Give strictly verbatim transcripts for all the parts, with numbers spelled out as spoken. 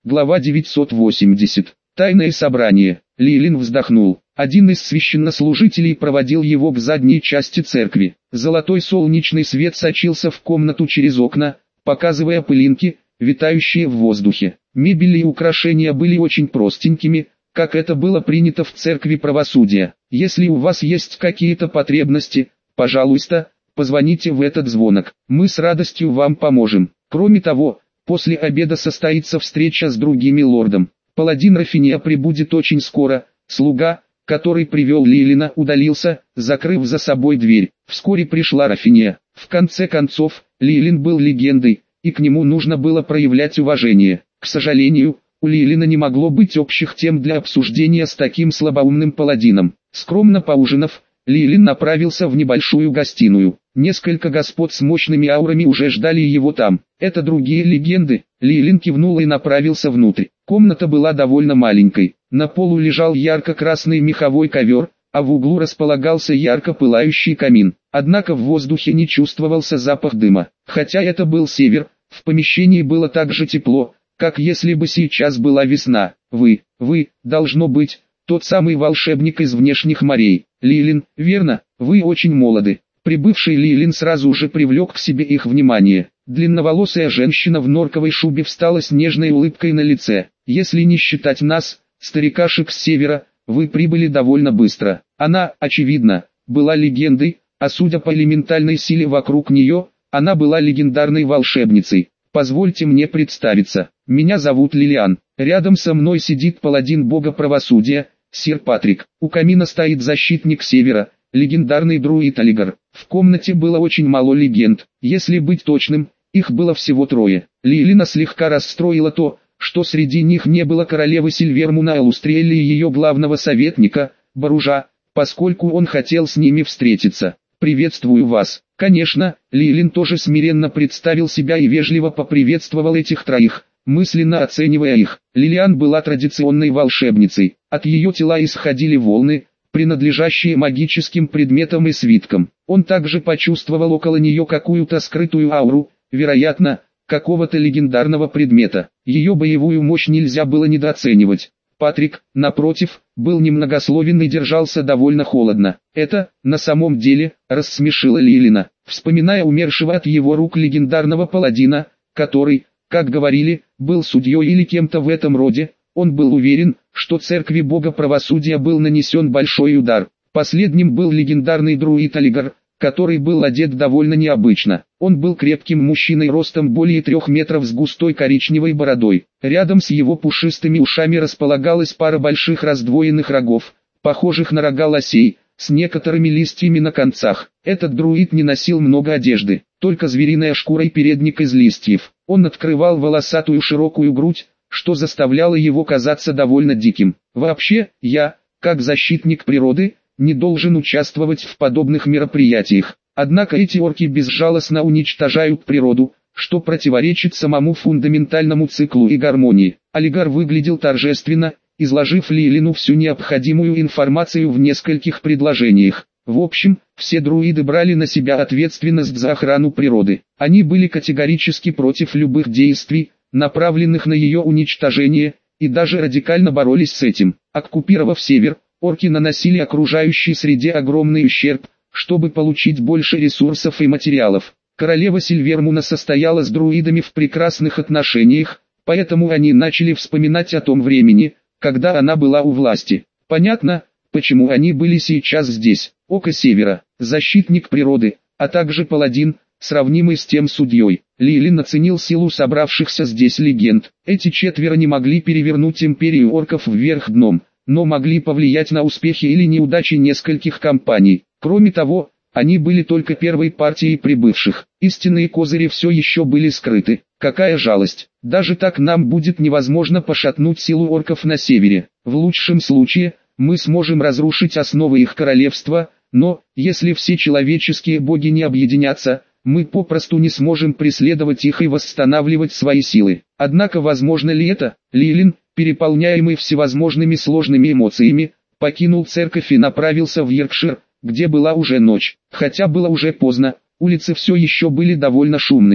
Глава девятьсот восемьдесят. Тайное собрание. Лилин вздохнул. Один из священнослужителей проводил его к задней части церкви. Золотой солнечный свет сочился в комнату через окна, показывая пылинки, витающие в воздухе. Мебель и украшения были очень простенькими, как это было принято в церкви правосудия. Если у вас есть какие-то потребности, пожалуйста, позвоните в этот звонок. Мы с радостью вам поможем. Кроме того, после обеда состоится встреча с другими лордом. Паладин Рафиния прибудет очень скоро. Слуга, который привел Лилина, удалился, закрыв за собой дверь. Вскоре пришла Рафиния. В конце концов, Лилин был легендой, и к нему нужно было проявлять уважение. К сожалению, у Лилина не могло быть общих тем для обсуждения с таким слабоумным паладином. Скромно поужинав, Лилин направился в небольшую гостиную. Несколько господ с мощными аурами уже ждали его там. Это другие легенды. Лилин кивнул и направился внутрь. Комната была довольно маленькой. На полу лежал ярко-красный меховой ковер, а в углу располагался ярко пылающий камин. Однако в воздухе не чувствовался запах дыма. Хотя это был север, в помещении было так же тепло, как если бы сейчас была весна. Вы, вы, должно быть, тот самый волшебник из внешних морей. Лилин, верно, вы очень молоды. Прибывший Лилин сразу же привлек к себе их внимание. Длинноволосая женщина в норковой шубе встала с нежной улыбкой на лице. Если не считать нас, старикашек с севера, вы прибыли довольно быстро. Она, очевидно, была легендой, а судя по элементальной силе вокруг нее, она была легендарной волшебницей. Позвольте мне представиться. Меня зовут Лилиан. Рядом со мной сидит паладин бога правосудия, сир Патрик. У камина стоит защитник севера, легендарный друид Алигар. В комнате было очень мало легенд. Если быть точным, их было всего трое. Лилина слегка расстроила то, что среди них не было королевы Сильвермуна Алустрелли и ее главного советника, Баружа, поскольку он хотел с ними встретиться. «Приветствую вас». Конечно, Лилин тоже смиренно представил себя и вежливо поприветствовал этих троих, мысленно оценивая их. Лилиан была традиционной волшебницей. От ее тела исходили волны, принадлежащие магическим предметам и свиткам. Он также почувствовал около нее какую-то скрытую ауру, вероятно, какого-то легендарного предмета. Ее боевую мощь нельзя было недооценивать. Патрик, напротив, был немногословен и держался довольно холодно. Это, на самом деле, рассмешило Лилина, вспоминая умершего от его рук легендарного паладина, который, как говорили, был судьей или кем-то в этом роде. Он был уверен, что церкви бога правосудия был нанесен большой удар. Последним был легендарный друид Алигар, который был одет довольно необычно. Он был крепким мужчиной ростом более трех метров с густой коричневой бородой. Рядом с его пушистыми ушами располагалась пара больших раздвоенных рогов, похожих на рога лосей, с некоторыми листьями на концах. Этот друид не носил много одежды, только звериная шкура и передник из листьев. Он открывал волосатую широкую грудь, что заставляло его казаться довольно диким. Вообще, я, как защитник природы, не должен участвовать в подобных мероприятиях. Однако эти орки безжалостно уничтожают природу, что противоречит самому фундаментальному циклу и гармонии. Алигар выглядел торжественно, изложив Лилину всю необходимую информацию в нескольких предложениях. В общем, все друиды брали на себя ответственность за охрану природы. Они были категорически против любых действий, направленных на ее уничтожение, и даже радикально боролись с этим. Оккупировав север, орки наносили окружающей среде огромный ущерб, чтобы получить больше ресурсов и материалов. Королева Сильвермуна состояла с друидами в прекрасных отношениях, поэтому они начали вспоминать о том времени, когда она была у власти. Понятно, почему они были сейчас здесь. Око Севера, защитник природы, а также паладин, сравнимый с тем судьей. Лилин оценил силу собравшихся здесь легенд. Эти четверо не могли перевернуть империю орков вверх дном, но могли повлиять на успехи или неудачи нескольких кампаний. Кроме того, они были только первой партией прибывших. Истинные козыри все еще были скрыты. Какая жалость. Даже так нам будет невозможно пошатнуть силу орков на севере. В лучшем случае, мы сможем разрушить основы их королевства, но, если все человеческие боги не объединятся, мы попросту не сможем преследовать их и восстанавливать свои силы. Однако возможно ли это? Лилин, переполняемый всевозможными сложными эмоциями, покинул церковь и направился в Йоркшир, где была уже ночь. Хотя было уже поздно, улицы все еще были довольно шумными.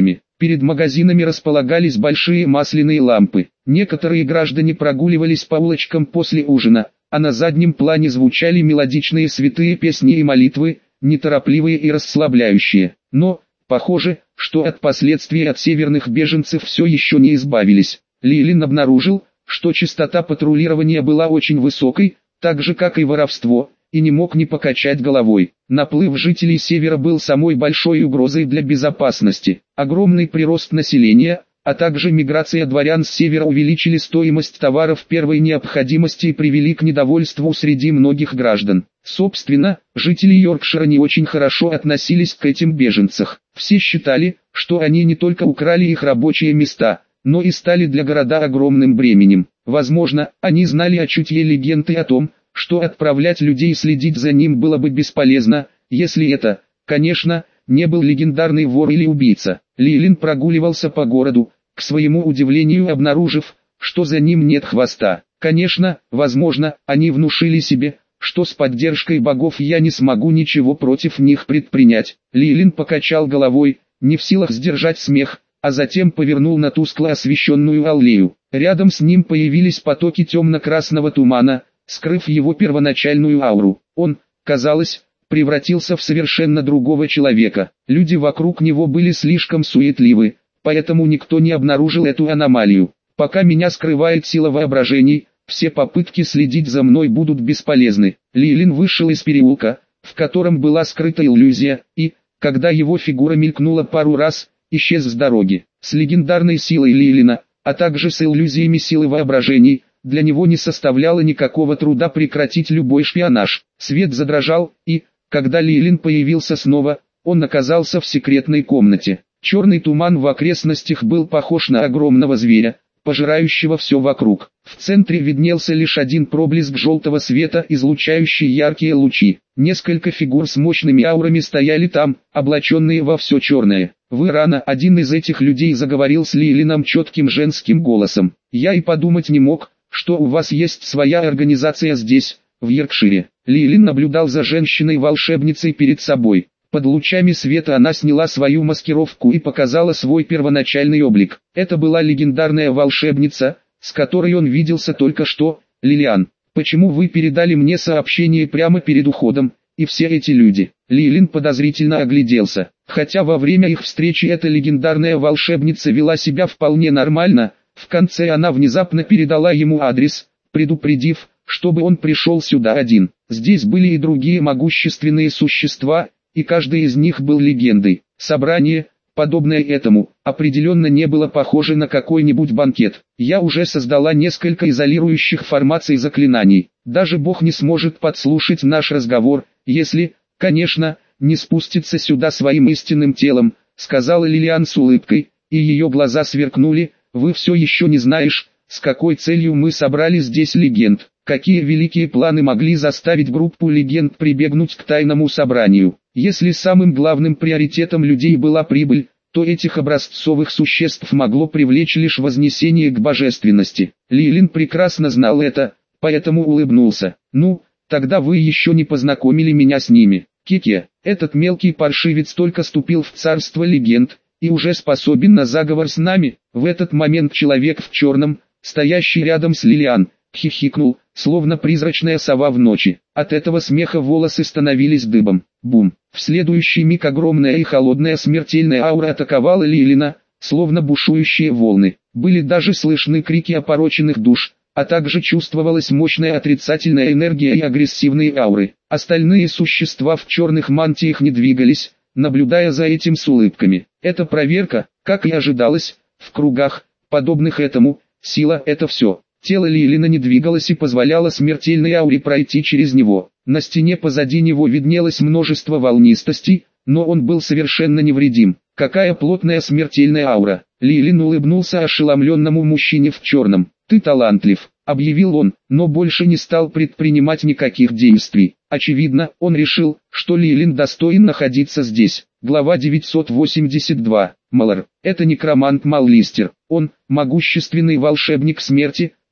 Перед магазинами располагались большие масляные лампы. Некоторые граждане прогуливались по улочкам после ужина, а на заднем плане звучали мелодичные святые песни и молитвы, неторопливые и расслабляющие. Но, похоже, что от последствий от северных беженцев все еще не избавились. Лилин обнаружил, что частота патрулирования была очень высокой, так же как и воровство, и не мог не покачать головой. Наплыв жителей севера был самой большой угрозой для безопасности. Огромный прирост населения, а также миграция дворян с севера увеличили стоимость товаров первой необходимости и привели к недовольству среди многих граждан. Собственно, жители Йоркшира не очень хорошо относились к этим беженцам. Все считали, что они не только украли их рабочие места, но и стали для города огромным бременем. Возможно, они знали о чутье легенды о том, что отправлять людей следить за ним было бы бесполезно, если это, конечно, не был легендарный вор или убийца. Лилин прогуливался по городу, к своему удивлению обнаружив, что за ним нет хвоста. Конечно, возможно, они внушили себе, что с поддержкой богов я не смогу ничего против них предпринять. Лилин покачал головой, не в силах сдержать смех, а затем повернул на тускло освещенную аллею. Рядом с ним появились потоки темно-красного тумана, скрыв его первоначальную ауру. Он, казалось, превратился в совершенно другого человека. Люди вокруг него были слишком суетливы, поэтому никто не обнаружил эту аномалию. Пока меня скрывает сила воображений, все попытки следить за мной будут бесполезны. Лилин вышел из переулка, в котором была скрыта иллюзия, и, когда его фигура мелькнула пару раз, исчез с дороги. С легендарной силой Лилина, а также с иллюзиями силы воображений, для него не составляло никакого труда прекратить любой шпионаж. Свет задрожал, и, когда Лилин появился снова, он оказался в секретной комнате. Черный туман в окрестностях был похож на огромного зверя, пожирающего все вокруг. В центре виднелся лишь один проблеск желтого света, излучающий яркие лучи. Несколько фигур с мощными аурами стояли там, облаченные во все черное. «Вы рано», — один из этих людей заговорил с Лилином четким женским голосом. «Я и подумать не мог, что у вас есть своя организация здесь, в Йоркшире». Лилин наблюдал за женщиной-волшебницей перед собой. Под лучами света она сняла свою маскировку и показала свой первоначальный облик. Это была легендарная волшебница, с которой он виделся только что. «Лилиан, почему вы передали мне сообщение прямо перед уходом, и все эти люди?» Лилин подозрительно огляделся. Хотя во время их встречи эта легендарная волшебница вела себя вполне нормально, в конце она внезапно передала ему адрес, предупредив, чтобы он пришел сюда один. Здесь были и другие могущественные существа, и каждый из них был легендой. Собрание, подобное этому, определенно не было похоже на какой-нибудь банкет. Я уже создала несколько изолирующих формаций заклинаний. Даже Бог не сможет подслушать наш разговор, если, конечно, не спустится сюда своим истинным телом, сказала Лилиан с улыбкой, и ее глаза сверкнули. Вы все еще не знаешь, с какой целью мы собрали здесь легенд. Какие великие планы могли заставить группу легенд прибегнуть к тайному собранию? Если самым главным приоритетом людей была прибыль, то этих образцовых существ могло привлечь лишь вознесение к божественности. Лилин прекрасно знал это, поэтому улыбнулся. «Ну, тогда вы еще не познакомили меня с ними. Кеке, этот мелкий паршивец только ступил в царство легенд, и уже способен на заговор с нами». В этот момент человек в черном, стоящий рядом с Лилиан, хихикнул, словно призрачная сова в ночи. От этого смеха волосы становились дыбом. Бум! В следующий миг огромная и холодная смертельная аура атаковала Лилина, словно бушующие волны. Были даже слышны крики опороченных душ, а также чувствовалась мощная отрицательная энергия и агрессивные ауры. Остальные существа в черных мантиях не двигались, наблюдая за этим с улыбками. Эта проверка, как и ожидалось, в кругах, подобных этому, сила — это все. Тело Лилина не двигалось и позволяло смертельной ауре пройти через него. На стене позади него виднелось множество волнистостей, но он был совершенно невредим. Какая плотная смертельная аура! Лилин улыбнулся ошеломленному мужчине в черном. «Ты талантлив», — объявил он, но больше не стал предпринимать никаких действий. Очевидно, он решил, что Лилин достоин находиться здесь. Глава девятьсот восемьдесят два. Малор. Это некромант Маллистер. Он, могущественный волшебник смерти,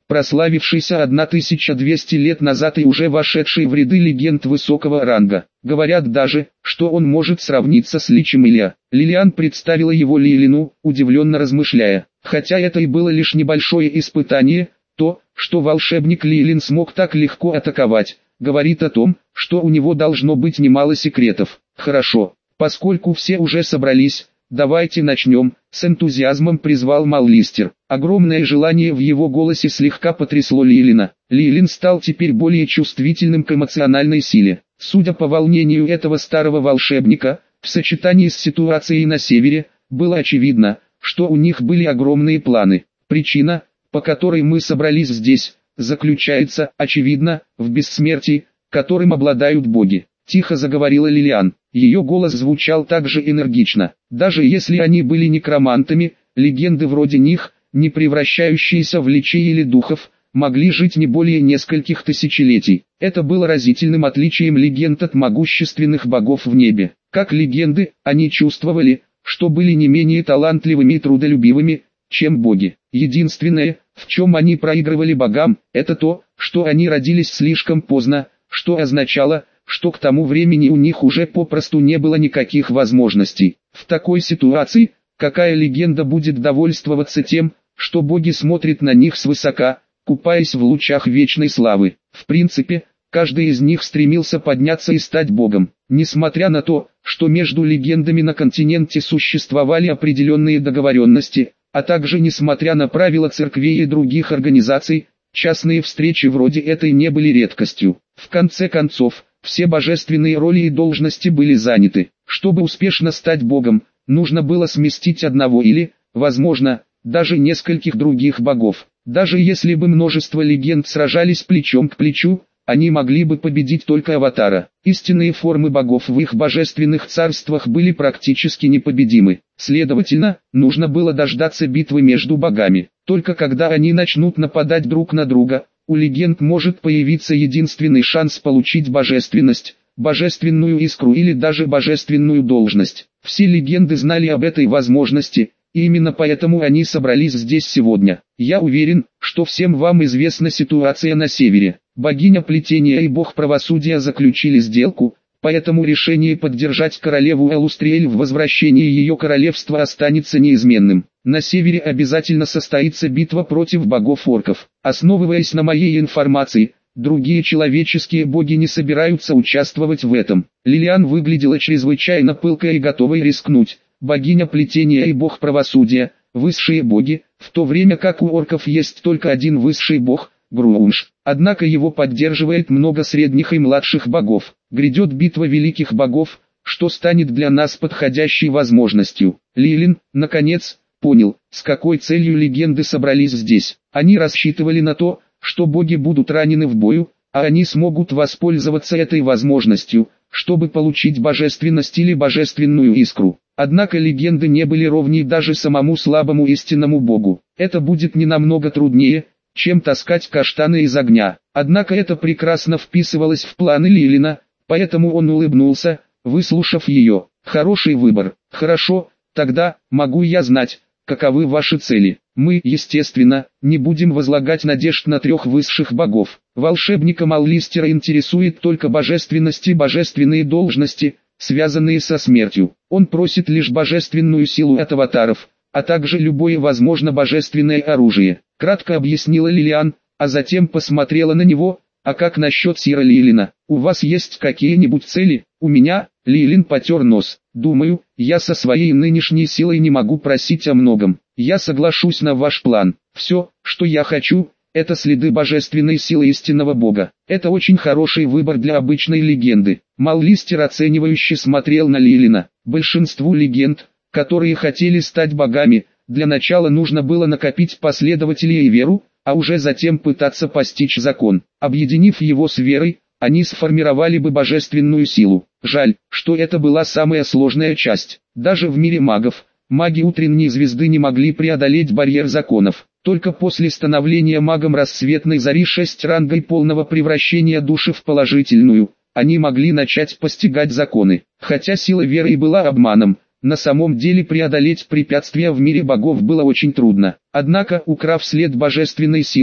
прославившийся тысяча двести лет назад и уже вошедший в ряды легенд высокого ранга. Говорят даже, что он может сравниться с Личем Илья. Лилиан представила его Лилину, удивленно размышляя. Хотя это и было лишь небольшое испытание, то, что волшебник Лилин смог так легко атаковать, говорит о том, что у него должно быть немало секретов. Хорошо, поскольку все уже собрались, давайте начнем, с энтузиазмом призвал Маллистер. Огромное желание в его голосе слегка потрясло Лилина. Лилин стал теперь более чувствительным к эмоциональной силе. Судя по волнению этого старого волшебника, в сочетании с ситуацией на севере, было очевидно, что у них были огромные планы. Причина, по которой мы собрались здесь, заключается, очевидно, в бессмертии, которым обладают боги. Тихо заговорила Лилиан. Ее голос звучал так же энергично. Даже если они были некромантами, легенды вроде них, не превращающиеся в личей или духов, могли жить не более нескольких тысячелетий. Это было разительным отличием легенд от могущественных богов в небе. Как легенды, они чувствовали, что были не менее талантливыми и трудолюбивыми, чем боги. Единственное, в чем они проигрывали богам, это то, что они родились слишком поздно, что означало, что к тому времени у них уже попросту не было никаких возможностей. В такой ситуации, какая легенда будет довольствоваться тем, что боги смотрят на них свысока, купаясь в лучах вечной славы? В принципе, каждый из них стремился подняться и стать богом. Несмотря на то, что между легендами на континенте существовали определенные договоренности, а также несмотря на правила церквей и других организаций, частные встречи вроде этой не были редкостью. В конце концов, все божественные роли и должности были заняты. Чтобы успешно стать богом, нужно было сместить одного или, возможно, даже нескольких других богов. Даже если бы множество легенд сражались плечом к плечу, они могли бы победить только Аватара. Истинные формы богов в их божественных царствах были практически непобедимы. Следовательно, нужно было дождаться битвы между богами. Только когда они начнут нападать друг на друга, у легенд может появиться единственный шанс получить божественность, божественную искру или даже божественную должность. Все легенды знали об этой возможности, и именно поэтому они собрались здесь сегодня. Я уверен, что всем вам известна ситуация на севере. Богиня плетения и бог правосудия заключили сделку, поэтому решение поддержать королеву Элустриэль в возвращении ее королевства останется неизменным. На севере обязательно состоится битва против богов-орков. Основываясь на моей информации, другие человеческие боги не собираются участвовать в этом. Лилиан выглядела чрезвычайно пылкой и готовой рискнуть. Богиня плетения и бог правосудия, высшие боги, в то время как у орков есть только один высший бог, Груунш. Однако его поддерживает много средних и младших богов. Грядет битва великих богов, что станет для нас подходящей возможностью. Лилин, наконец, понял, с какой целью легенды собрались здесь. Они рассчитывали на то, что боги будут ранены в бою, а они смогут воспользоваться этой возможностью, чтобы получить божественность или божественную искру. Однако легенды не были ровней даже самому слабому истинному богу. Это будет не намного труднее, чем таскать каштаны из огня. Однако это прекрасно вписывалось в планы Лилина, поэтому он улыбнулся, выслушав ее. Хороший выбор. Хорошо, тогда, могу я знать, каковы ваши цели? Мы, естественно, не будем возлагать надежд на трех высших богов. Волшебника Маллистера интересует только божественность и божественные должности, связанные со смертью. Он просит лишь божественную силу от аватаров, а также любое возможно божественное оружие. Кратко объяснила Лилиан, а затем посмотрела на него. А как насчет Сира Лилина? У вас есть какие-нибудь цели? У меня? Лилин потер нос. Думаю, я со своей нынешней силой не могу просить о многом. Я соглашусь на ваш план. Все, что я хочу, это следы божественной силы истинного бога. Это очень хороший выбор для обычной легенды. Маллистер оценивающе смотрел на Лилина. Большинству легенд, которые хотели стать богами, для начала нужно было накопить последователей и веру, а уже затем пытаться постичь закон. Объединив его с верой, они сформировали бы божественную силу. Жаль, что это была самая сложная часть. Даже в мире магов, маги утренней звезды не могли преодолеть барьер законов. Только после становления магом рассветной зари шесть рангой полного превращения души в положительную, они могли начать постигать законы. Хотя сила веры и была обманом, на самом деле преодолеть препятствия в мире богов было очень трудно. Однако, украв след божественной силы,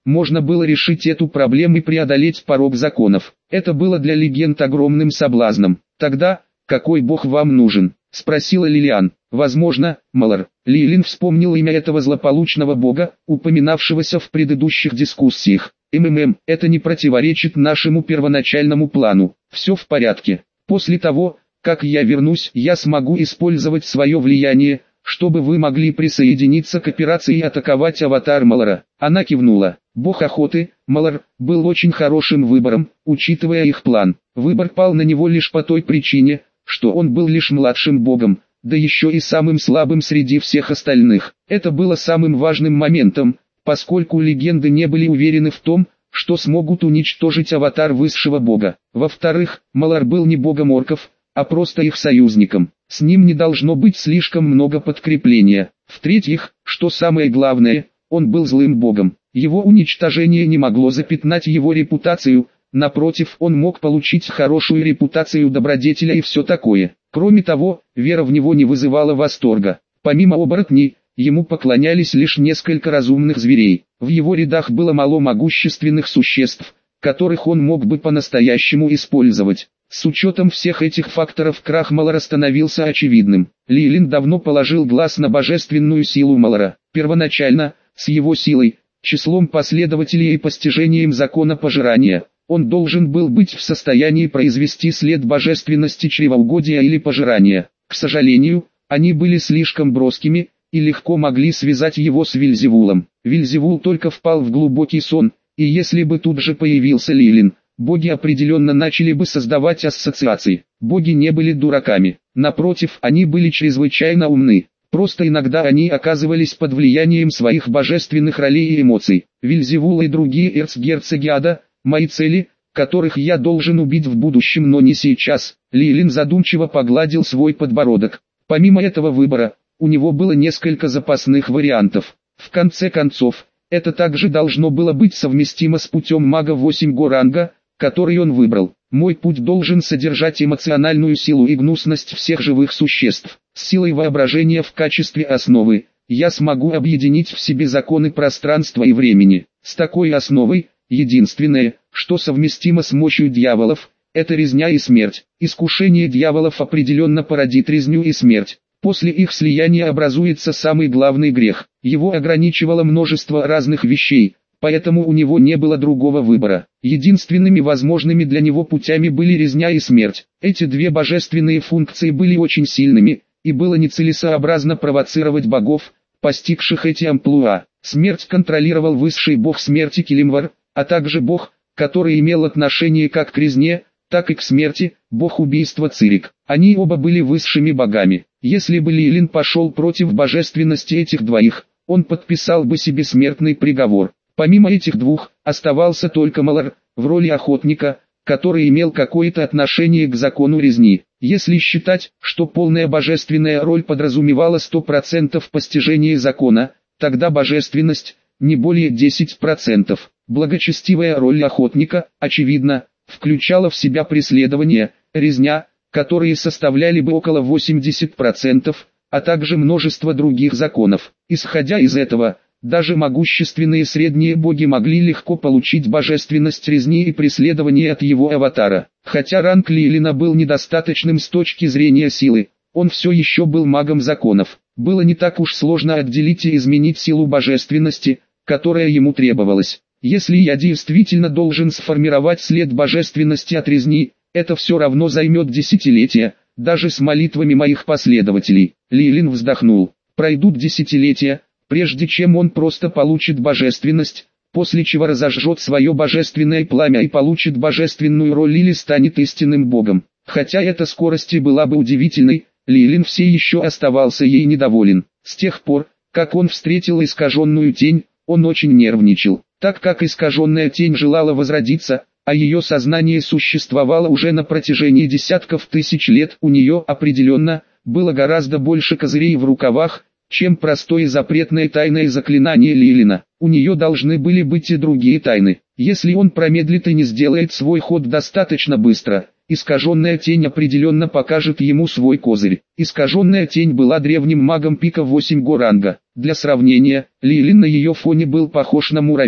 можно было решить эту проблему и преодолеть порог законов. Это было для легенд огромным соблазном. Тогда, какой бог вам нужен? Спросила Лилиан. Возможно, Малар. Лилин вспомнил имя этого злополучного бога, упоминавшегося в предыдущих дискуссиях. МММ, это не противоречит нашему первоначальному плану. Все в порядке. После того, как я вернусь, я смогу использовать свое влияние, чтобы вы могли присоединиться к операции и атаковать аватар Малара. Она кивнула. Бог охоты, Малар, был очень хорошим выбором, учитывая их план. Выбор пал на него лишь по той причине, что он был лишь младшим богом, да еще и самым слабым среди всех остальных. Это было самым важным моментом, поскольку легенды не были уверены в том, что смогут уничтожить аватар высшего бога. Во-вторых, Малар был не богом орков, а просто их союзником. С ним не должно быть слишком много подкрепления. В-третьих, что самое главное, он был злым богом. Его уничтожение не могло запятнать его репутацию, напротив, он мог получить хорошую репутацию добродетеля и все такое. Кроме того, вера в него не вызывала восторга. Помимо оборотней, ему поклонялись лишь несколько разумных зверей. В его рядах было мало могущественных существ, которых он мог бы по-настоящему использовать. С учетом всех этих факторов крах Малара становился очевидным. Лилин давно положил глаз на божественную силу Малара. Первоначально, с его силой, числом последователей и постижением закона пожирания, он должен был быть в состоянии произвести след божественности чревоугодия или пожирания. К сожалению, они были слишком броскими, и легко могли связать его с Вельзевулом. Вельзевул только впал в глубокий сон, и если бы тут же появился Лилин, боги определенно начали бы создавать ассоциации. Боги не были дураками. Напротив, они были чрезвычайно умны. Просто иногда они оказывались под влиянием своих божественных ролей и эмоций. Вельзевул и другие эрцгерцоги ада, мои цели, которых я должен убить в будущем, но не сейчас. Лилин задумчиво погладил свой подбородок. Помимо этого выбора, у него было несколько запасных вариантов. В конце концов, это также должно было быть совместимо с путем мага восемь го ранга, который он выбрал. Мой путь должен содержать эмоциональную силу и гнусность всех живых существ. С силой воображения в качестве основы, я смогу объединить в себе законы пространства и времени. С такой основой, единственное, что совместимо с мощью дьяволов, это резня и смерть. Искушение дьяволов определенно породит резню и смерть. После их слияния образуется самый главный грех. Его ограничивало множество разных вещей, поэтому у него не было другого выбора. Единственными возможными для него путями были резня и смерть. Эти две божественные функции были очень сильными, и было нецелесообразно провоцировать богов, постигших эти амплуа. Смерть контролировал высший бог смерти Килимвар, а также бог, который имел отношение как к резне, так и к смерти, бог убийства Цирик. Они оба были высшими богами. Если бы Лилин пошел против божественности этих двоих, он подписал бы себе смертный приговор. Помимо этих двух, оставался только Малар, в роли охотника, который имел какое-то отношение к закону резни. Если считать, что полная божественная роль подразумевала сто процентов постижения закона, тогда божественность – не более десяти процентов. Благочестивая роль охотника, очевидно, включала в себя преследование, резня, которые составляли бы около восьмидесяти процентов, а также множество других законов. Исходя из этого, даже могущественные средние боги могли легко получить божественность резни и преследования от его аватара. Хотя ранг Лилина был недостаточным с точки зрения силы, он все еще был магом законов. Было не так уж сложно отделить и изменить силу божественности, которая ему требовалась. Если я действительно должен сформировать след божественности от резни, это все равно займет десятилетия, даже с молитвами моих последователей. Лилин вздохнул. Пройдут десятилетия, прежде чем он просто получит божественность, после чего разожжет свое божественное пламя и получит божественную роль или станет истинным богом. Хотя эта скорость и была бы удивительной, Лилин все еще оставался ей недоволен. С тех пор, как он встретил искаженную тень, он очень нервничал. Так как искаженная тень желала возродиться, а ее сознание существовало уже на протяжении десятков тысяч лет, у нее определенно было гораздо больше козырей в рукавах, чем простое запретное тайное заклинание Лилина. У нее должны были быть и другие тайны. Если он промедлит и не сделает свой ход достаточно быстро, искаженная тень определенно покажет ему свой козырь. Искаженная тень была древним магом пика восемь го ранга. Для сравнения, Лилин на ее фоне был похож на муравья.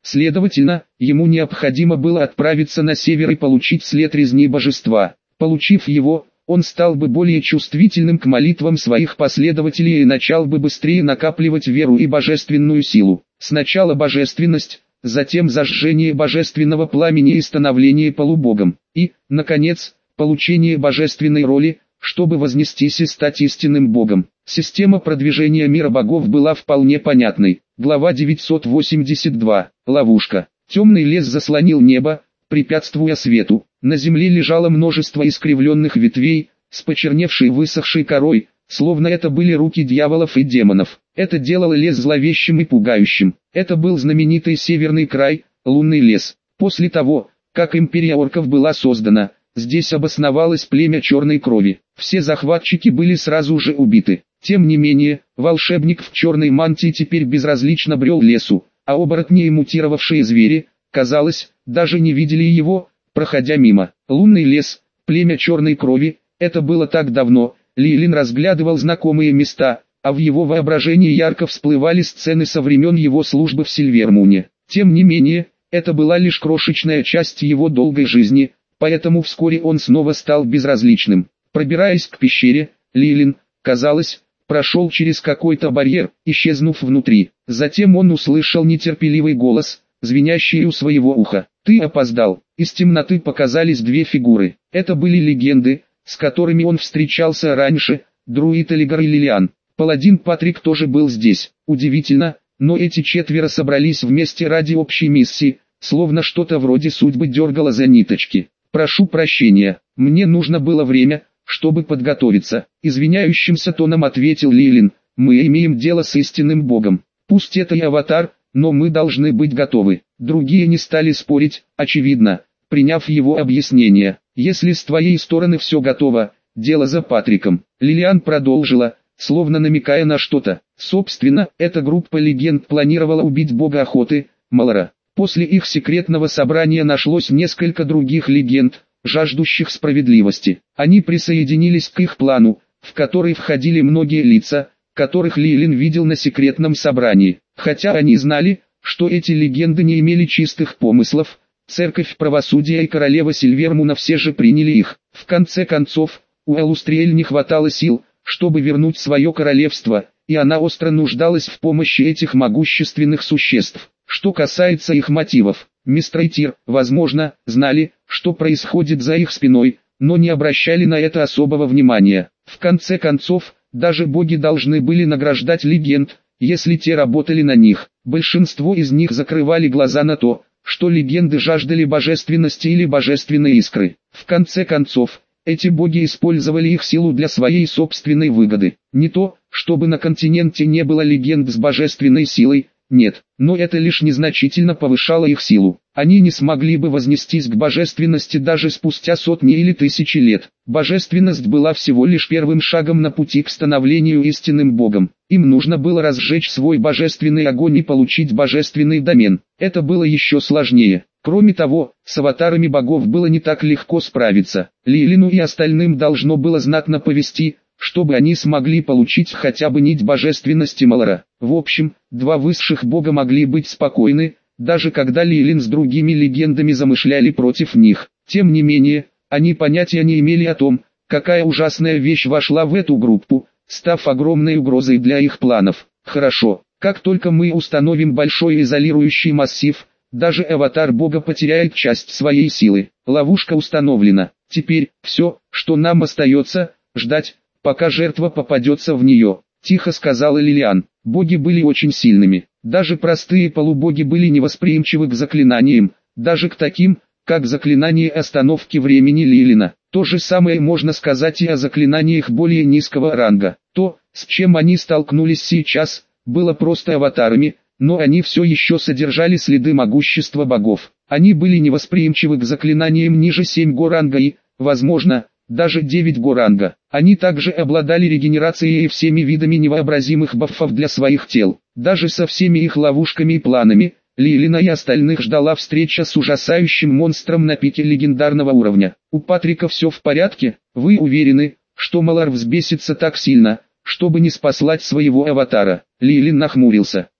Следовательно, ему необходимо было отправиться на север и получить след резни божества. Получив его, он стал бы более чувствительным к молитвам своих последователей и начал бы быстрее накапливать веру и божественную силу. Сначала божественность, затем зажжение божественного пламени и становление полубогом, и, наконец, получение божественной роли, чтобы вознестись и стать истинным богом. Система продвижения мира богов была вполне понятной. Глава девятьсот восемьдесят два. Ловушка. Темный лес заслонил небо, препятствуя свету. На земле лежало множество искривленных ветвей, с почерневшей высохшей корой, словно это были руки дьяволов и демонов. Это делало лес зловещим и пугающим. Это был знаменитый северный край, лунный лес. После того, как империя орков была создана, здесь обосновалось племя черной крови. Все захватчики были сразу же убиты. Тем не менее, волшебник в черной мантии теперь безразлично брел лесу, а оборотни и мутировавшие звери, казалось, даже не видели его, проходя мимо. Лунный лес, племя черной крови, это было так давно. Лилин разглядывал знакомые места, а в его воображении ярко всплывали сцены со времен его службы в Сильвермуне. Тем не менее, это была лишь крошечная часть его долгой жизни, поэтому вскоре он снова стал безразличным. Пробираясь к пещере, Лилин, казалось, прошел через какой-то барьер, исчезнув внутри. Затем он услышал нетерпеливый голос, звенящий у своего уха. «Ты опоздал». Из темноты показались две фигуры. Это были легенды, с которыми он встречался раньше, друид Элигар и Лилиан. Паладин Патрик тоже был здесь. Удивительно, но эти четверо собрались вместе ради общей миссии, словно что-то вроде судьбы дергало за ниточки. «Прошу прощения, мне нужно было время, чтобы подготовиться», — извиняющимся тоном ответил Лилин. «Мы имеем дело с истинным богом. Пусть это и аватар, но мы должны быть готовы». Другие не стали спорить, очевидно, приняв его объяснение. «Если с твоей стороны все готово, дело за Патриком». Лилиан продолжила, словно намекая на что-то. Собственно, эта группа легенд планировала убить бога охоты, Малара. После их секретного собрания нашлось несколько других легенд, жаждущих справедливости. Они присоединились к их плану, в который входили многие лица, которых Лилин видел на секретном собрании. Хотя они знали, что эти легенды не имели чистых помыслов, Церковь Правосудия и Королева Сильвермуна все же приняли их. В конце концов, у Элустриэль не хватало сил, чтобы вернуть свое королевство, и она остро нуждалась в помощи этих могущественных существ. Что касается их мотивов, мистер и Тир, возможно, знали, что происходит за их спиной, но не обращали на это особого внимания. В конце концов, даже боги должны были награждать легенд, если те работали на них. Большинство из них закрывали глаза на то, что легенды жаждали божественности или божественной искры. В конце концов, эти боги использовали их силу для своей собственной выгоды. Не то, чтобы на континенте не было легенд с божественной силой, нет, но это лишь незначительно повышало их силу. Они не смогли бы вознестись к божественности даже спустя сотни или тысячи лет. Божественность была всего лишь первым шагом на пути к становлению истинным богом. Им нужно было разжечь свой божественный огонь и получить божественный домен. Это было еще сложнее. Кроме того, с аватарами богов было не так легко справиться. Лилину и остальным должно было знатно повести, чтобы они смогли получить хотя бы нить божественности Малара. В общем, два высших бога могли быть спокойны, даже когда Лилин с другими легендами замышляли против них. Тем не менее, они понятия не имели о том, какая ужасная вещь вошла в эту группу, став огромной угрозой для их планов. Хорошо, как только мы установим большой изолирующий массив, даже аватар бога потеряет часть своей силы. Ловушка установлена. Теперь, все, что нам остается, ждать, пока жертва попадется в нее, тихо сказала Лилиан. Боги были очень сильными. Даже простые полубоги были невосприимчивы к заклинаниям, даже к таким, как заклинание остановки времени Лилина. То же самое можно сказать и о заклинаниях более низкого ранга. То, с чем они столкнулись сейчас, было просто аватарами, но они все еще содержали следы могущества богов. Они были невосприимчивы к заклинаниям ниже семь го ранга и, возможно, даже девять го ранга. Они также обладали регенерацией и всеми видами невообразимых баффов для своих тел. Даже со всеми их ловушками и планами, Лилина и остальных ждала встреча с ужасающим монстром на пике легендарного уровня. У Патрика все в порядке? Вы уверены, что Малар взбесится так сильно, чтобы не спаслать своего аватара? Лилин нахмурился.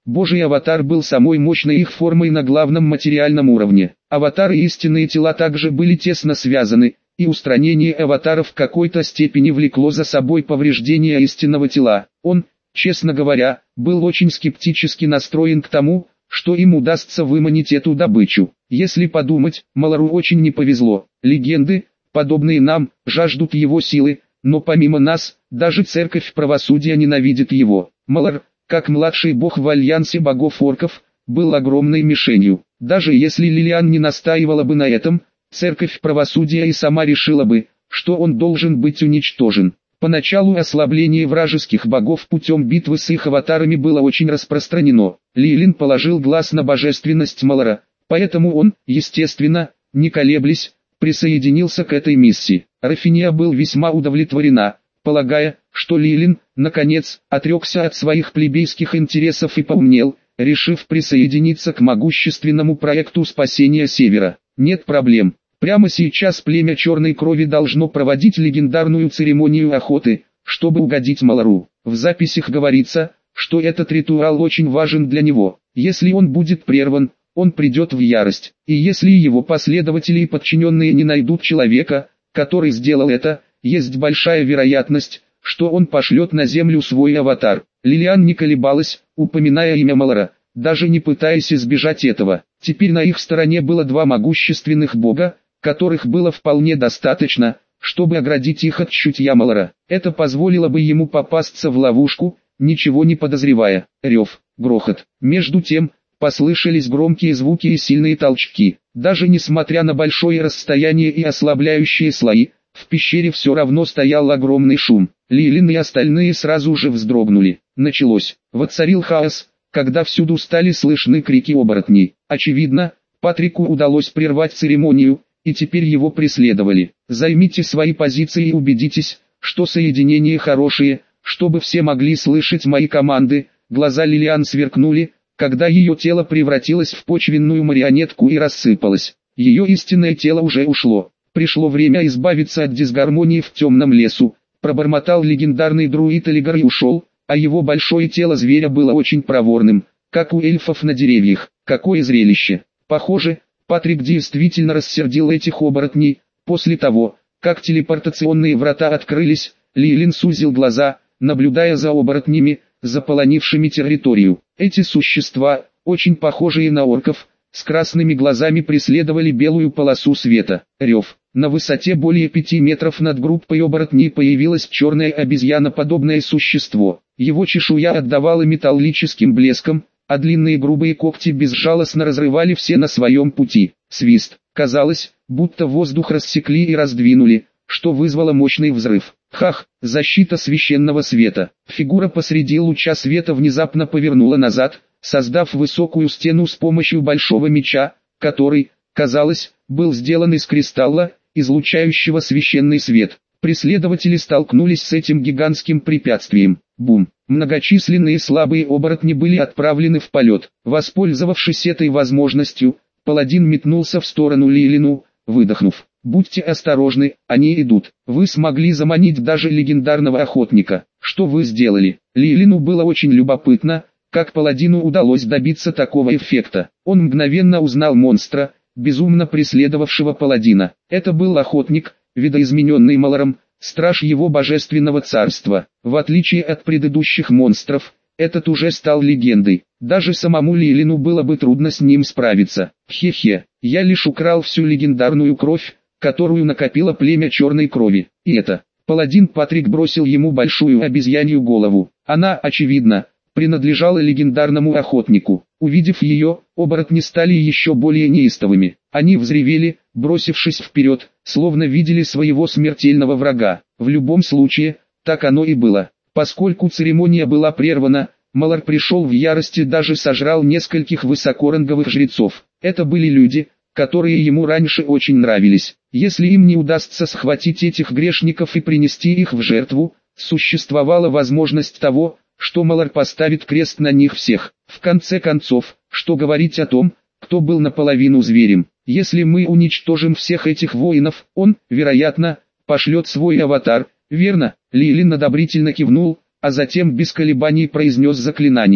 Божий аватар был самой мощной их формой на главном материальном уровне. Аватары и истинные тела также были тесно связаны, и устранение аватара в какой-то степени влекло за собой повреждение истинного тела. Он, честно говоря, был очень скептически настроен к тому, что им удастся выманить эту добычу. Если подумать, Малару очень не повезло. Легенды, подобные нам, жаждут его силы, но помимо нас, даже церковь правосудия ненавидит его. Малар, как младший бог в альянсе богов-орков, был огромной мишенью. Даже если Лилиан не настаивала бы на этом, церковь правосудия и сама решила бы, что он должен быть уничтожен. Поначалу ослабление вражеских богов путем битвы с их аватарами было очень распространено. Лилин положил глаз на божественность Малара, поэтому он, естественно, не колеблясь, присоединился к этой миссии. Рафиния был весьма удовлетворена, полагая, что Лилин, наконец, отрекся от своих плебейских интересов и поумнел, решив присоединиться к могущественному проекту спасения Севера. Нет проблем. Прямо сейчас племя Черной Крови должно проводить легендарную церемонию охоты, чтобы угодить Малару. В записях говорится, что этот ритуал очень важен для него. Если он будет прерван, он придет в ярость. И если его последователи и подчиненные не найдут человека, который сделал это, есть большая вероятность, что он пошлет на землю свой аватар. Лилиан не колебалась, упоминая имя Малара, даже не пытаясь избежать этого. Теперь на их стороне было два могущественных бога, которых было вполне достаточно, чтобы оградить их от чутья Малара. Это позволило бы ему попасться в ловушку, ничего не подозревая. Рев, грохот. Между тем, послышались громкие звуки и сильные толчки. Даже несмотря на большое расстояние и ослабляющие слои, в пещере все равно стоял огромный шум. Лилин и остальные сразу же вздрогнули. Началось. Воцарил хаос, когда всюду стали слышны крики оборотней. Очевидно, Патрику удалось прервать церемонию, и теперь его преследовали. Займите свои позиции и убедитесь, что соединения хорошие, чтобы все могли слышать мои команды. Глаза Лилиан сверкнули, когда ее тело превратилось в почвенную марионетку и рассыпалось. Ее истинное тело уже ушло. Пришло время избавиться от дисгармонии в темном лесу. Пробормотал легендарный друид Элигар и ушел, а его большое тело зверя было очень проворным, как у эльфов на деревьях. Какое зрелище! Похоже, Патрик действительно рассердил этих оборотней. После того, как телепортационные врата открылись, Лилин сузил глаза, наблюдая за оборотнями, заполонившими территорию. Эти существа, очень похожие на орков, с красными глазами преследовали белую полосу света. Рев. На высоте более пяти метров над группой оборотней появилось черное обезьяноподобное существо. Его чешуя отдавала металлическим блеском, а длинные грубые когти безжалостно разрывали все на своем пути. Свист. Казалось, будто воздух рассекли и раздвинули, что вызвало мощный взрыв. Хах, защита священного света. Фигура посреди луча света внезапно повернула назад, создав высокую стену с помощью большого меча, который, казалось, был сделан из кристалла, излучающего священный свет. Преследователи столкнулись с этим гигантским препятствием. Бум! Многочисленные слабые оборотни были отправлены в полет. Воспользовавшись этой возможностью, паладин метнулся в сторону Лилину, выдохнув: «Будьте осторожны, они идут. Вы смогли заманить даже легендарного охотника. Что вы сделали?» Лилину было очень любопытно, как паладину удалось добиться такого эффекта. Он мгновенно узнал монстра, безумно преследовавшего паладина. Это был охотник, видоизмененный Маларом, страж его божественного царства. В отличие от предыдущих монстров, этот уже стал легендой. Даже самому Лилину было бы трудно с ним справиться. Хе-хе, я лишь украл всю легендарную кровь, которую накопило племя Черной Крови. И это, паладин Патрик бросил ему большую обезьянью голову. Она, очевидно, принадлежала легендарному охотнику. Увидев ее, оборотни стали еще более неистовыми. Они взревели, бросившись вперед, словно видели своего смертельного врага. В любом случае, так оно и было. Поскольку церемония была прервана, Малар пришел в ярость и даже сожрал нескольких высокоранговых жрецов. Это были люди, которые ему раньше очень нравились. Если им не удастся схватить этих грешников и принести их в жертву, существовала возможность того, что Малар поставит крест на них всех. В конце концов, что говорить о том, кто был наполовину зверем? Если мы уничтожим всех этих воинов, он, вероятно, пошлет свой аватар, верно? Лилин одобрительно кивнул, а затем без колебаний произнес заклинание.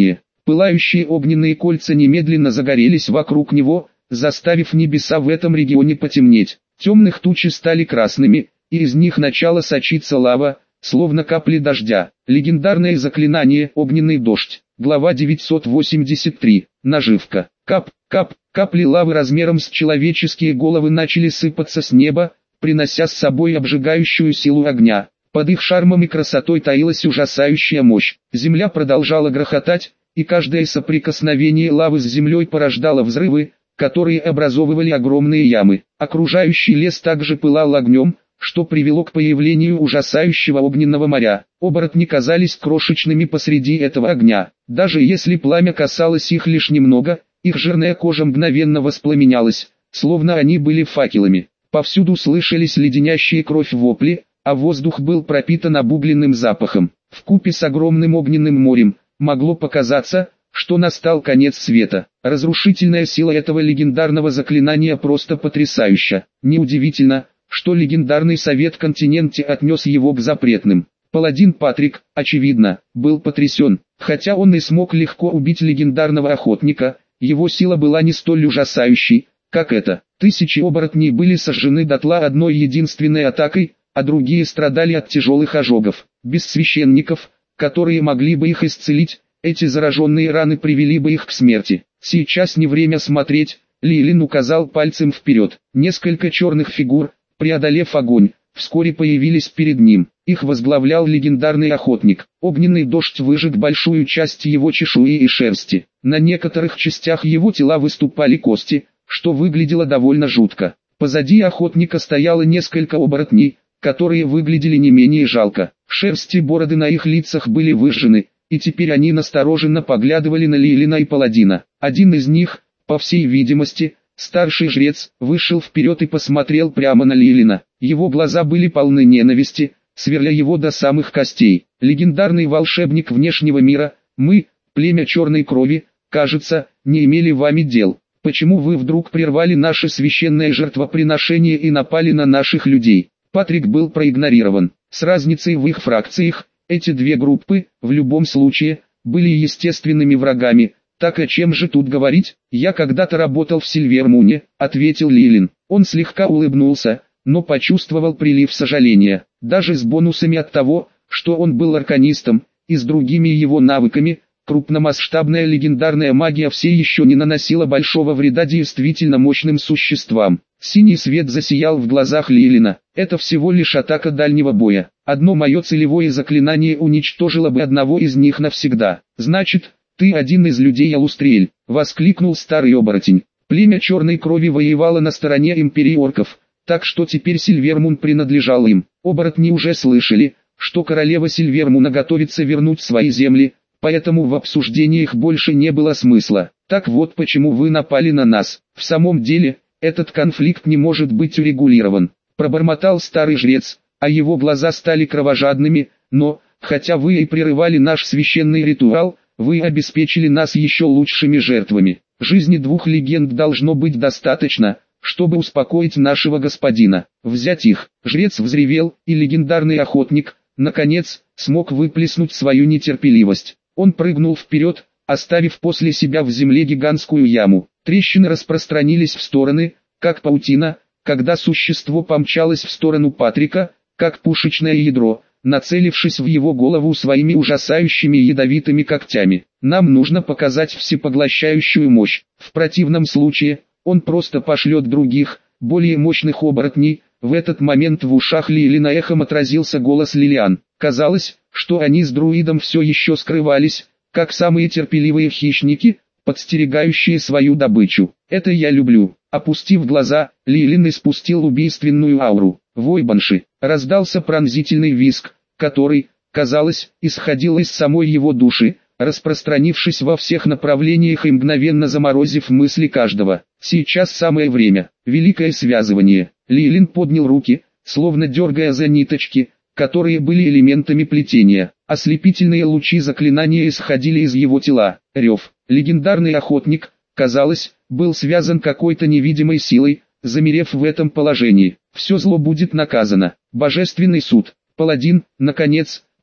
Пылающие огненные кольца немедленно загорелись вокруг него, заставив небеса в этом регионе потемнеть. Темных тучи стали красными, и из них начала сочиться лава, словно капли дождя. Легендарное заклинание «Огненный дождь». Глава девятьсот восемьдесят три. Наживка. Кап, кап, капли лавы размером с человеческие головы начали сыпаться с неба, принося с собой обжигающую силу огня. Под их шармом и красотой таилась ужасающая мощь. Земля продолжала грохотать, и каждое соприкосновение лавы с землей порождало взрывы, которые образовывали огромные ямы. Окружающий лес также пылал огнем, что привело к появлению ужасающего огненного моря. Оборотни казались крошечными посреди этого огня. Даже если пламя касалось их лишь немного, их жирная кожа мгновенно воспламенялась, словно они были факелами. Повсюду слышались леденящие кровь вопли, а воздух был пропитан обугленным запахом. Вкупе с огромным огненным морем, могло показаться, что настал конец света. Разрушительная сила этого легендарного заклинания просто потрясающа. Неудивительно, что легендарный совет континенте отнес его к запретным. Паладин Патрик, очевидно, был потрясен. Хотя он и смог легко убить легендарного охотника, его сила была не столь ужасающей, как эта. Тысячи оборотней были сожжены дотла одной единственной атакой, а другие страдали от тяжелых ожогов. Без священников, которые могли бы их исцелить, эти зараженные раны привели бы их к смерти. Сейчас не время смотреть, Лилин указал пальцем вперед. Несколько черных фигур, преодолев огонь, вскоре появились перед ним. Их возглавлял легендарный охотник. Огненный дождь выжег большую часть его чешуи и шерсти. На некоторых частях его тела выступали кости, что выглядело довольно жутко. Позади охотника стояло несколько оборотней, которые выглядели не менее жалко. Шерсть и бороды на их лицах были выжжены, и теперь они настороженно поглядывали на Лилина и паладина. Один из них, по всей видимости, старший жрец, вышел вперед и посмотрел прямо на Лилина. Его глаза были полны ненависти, сверля его до самых костей. Легендарный волшебник внешнего мира, мы, племя черной крови, кажется, не имели вами дел. Почему вы вдруг прервали наше священное жертвоприношение и напали на наших людей? Патрик был проигнорирован. С разницей в их фракциях, эти две группы, в любом случае, были естественными врагами. Так о чем же тут говорить? Я когда-то работал в Сильвермуне, ответил Лилин. Он слегка улыбнулся, но почувствовал прилив сожаления. Даже с бонусами от того, что он был арканистом, и с другими его навыками, крупномасштабная легендарная магия все еще не наносила большого вреда действительно мощным существам. Синий свет засиял в глазах Лилина. Это всего лишь атака дальнего боя. Одно мое целевое заклинание уничтожило бы одного из них навсегда. Значит, ты один из людей Алустриэль, воскликнул старый оборотень. Племя черной крови воевало на стороне империи орков, так что теперь Сильвермун принадлежал им. Оборотни уже слышали, что королева Сильвермуна готовится вернуть свои земли, поэтому в обсуждениях больше не было смысла. Так вот почему вы напали на нас. В самом деле, этот конфликт не может быть урегулирован. Пробормотал старый жрец, а его глаза стали кровожадными, но, хотя вы и прерывали наш священный ритуал, вы обеспечили нас еще лучшими жертвами. Жизни двух легенд должно быть достаточно, чтобы успокоить нашего господина. Взять их. Жрец взревел, и легендарный охотник, наконец, смог выплеснуть свою нетерпеливость. Он прыгнул вперед, оставив после себя в земле гигантскую яму. Трещины распространились в стороны, как паутина, когда существо помчалось в сторону Патрика, как пушечное ядро, нацелившись в его голову своими ужасающими ядовитыми когтями. Нам нужно показать всепоглощающую мощь. В противном случае, он просто пошлет других, более мощных оборотней. В этот момент в ушах Лилина эхом отразился голос Лилиан. Казалось, что они с друидом все еще скрывались, как самые терпеливые хищники, подстерегающие свою добычу. Это я люблю. Опустив глаза, Лилин испустил убийственную ауру. Вой банши. Раздался пронзительный визг, который, казалось, исходил из самой его души, распространившись во всех направлениях и мгновенно заморозив мысли каждого. Сейчас самое время. Великое связывание. Лилин поднял руки, словно дергая за ниточки, которые были элементами плетения. Ослепительные лучи заклинания исходили из его тела. Рев. Легендарный охотник, казалось, был связан какой-то невидимой силой, замерев в этом положении. Все зло будет наказано. Божественный суд. Паладин, наконец,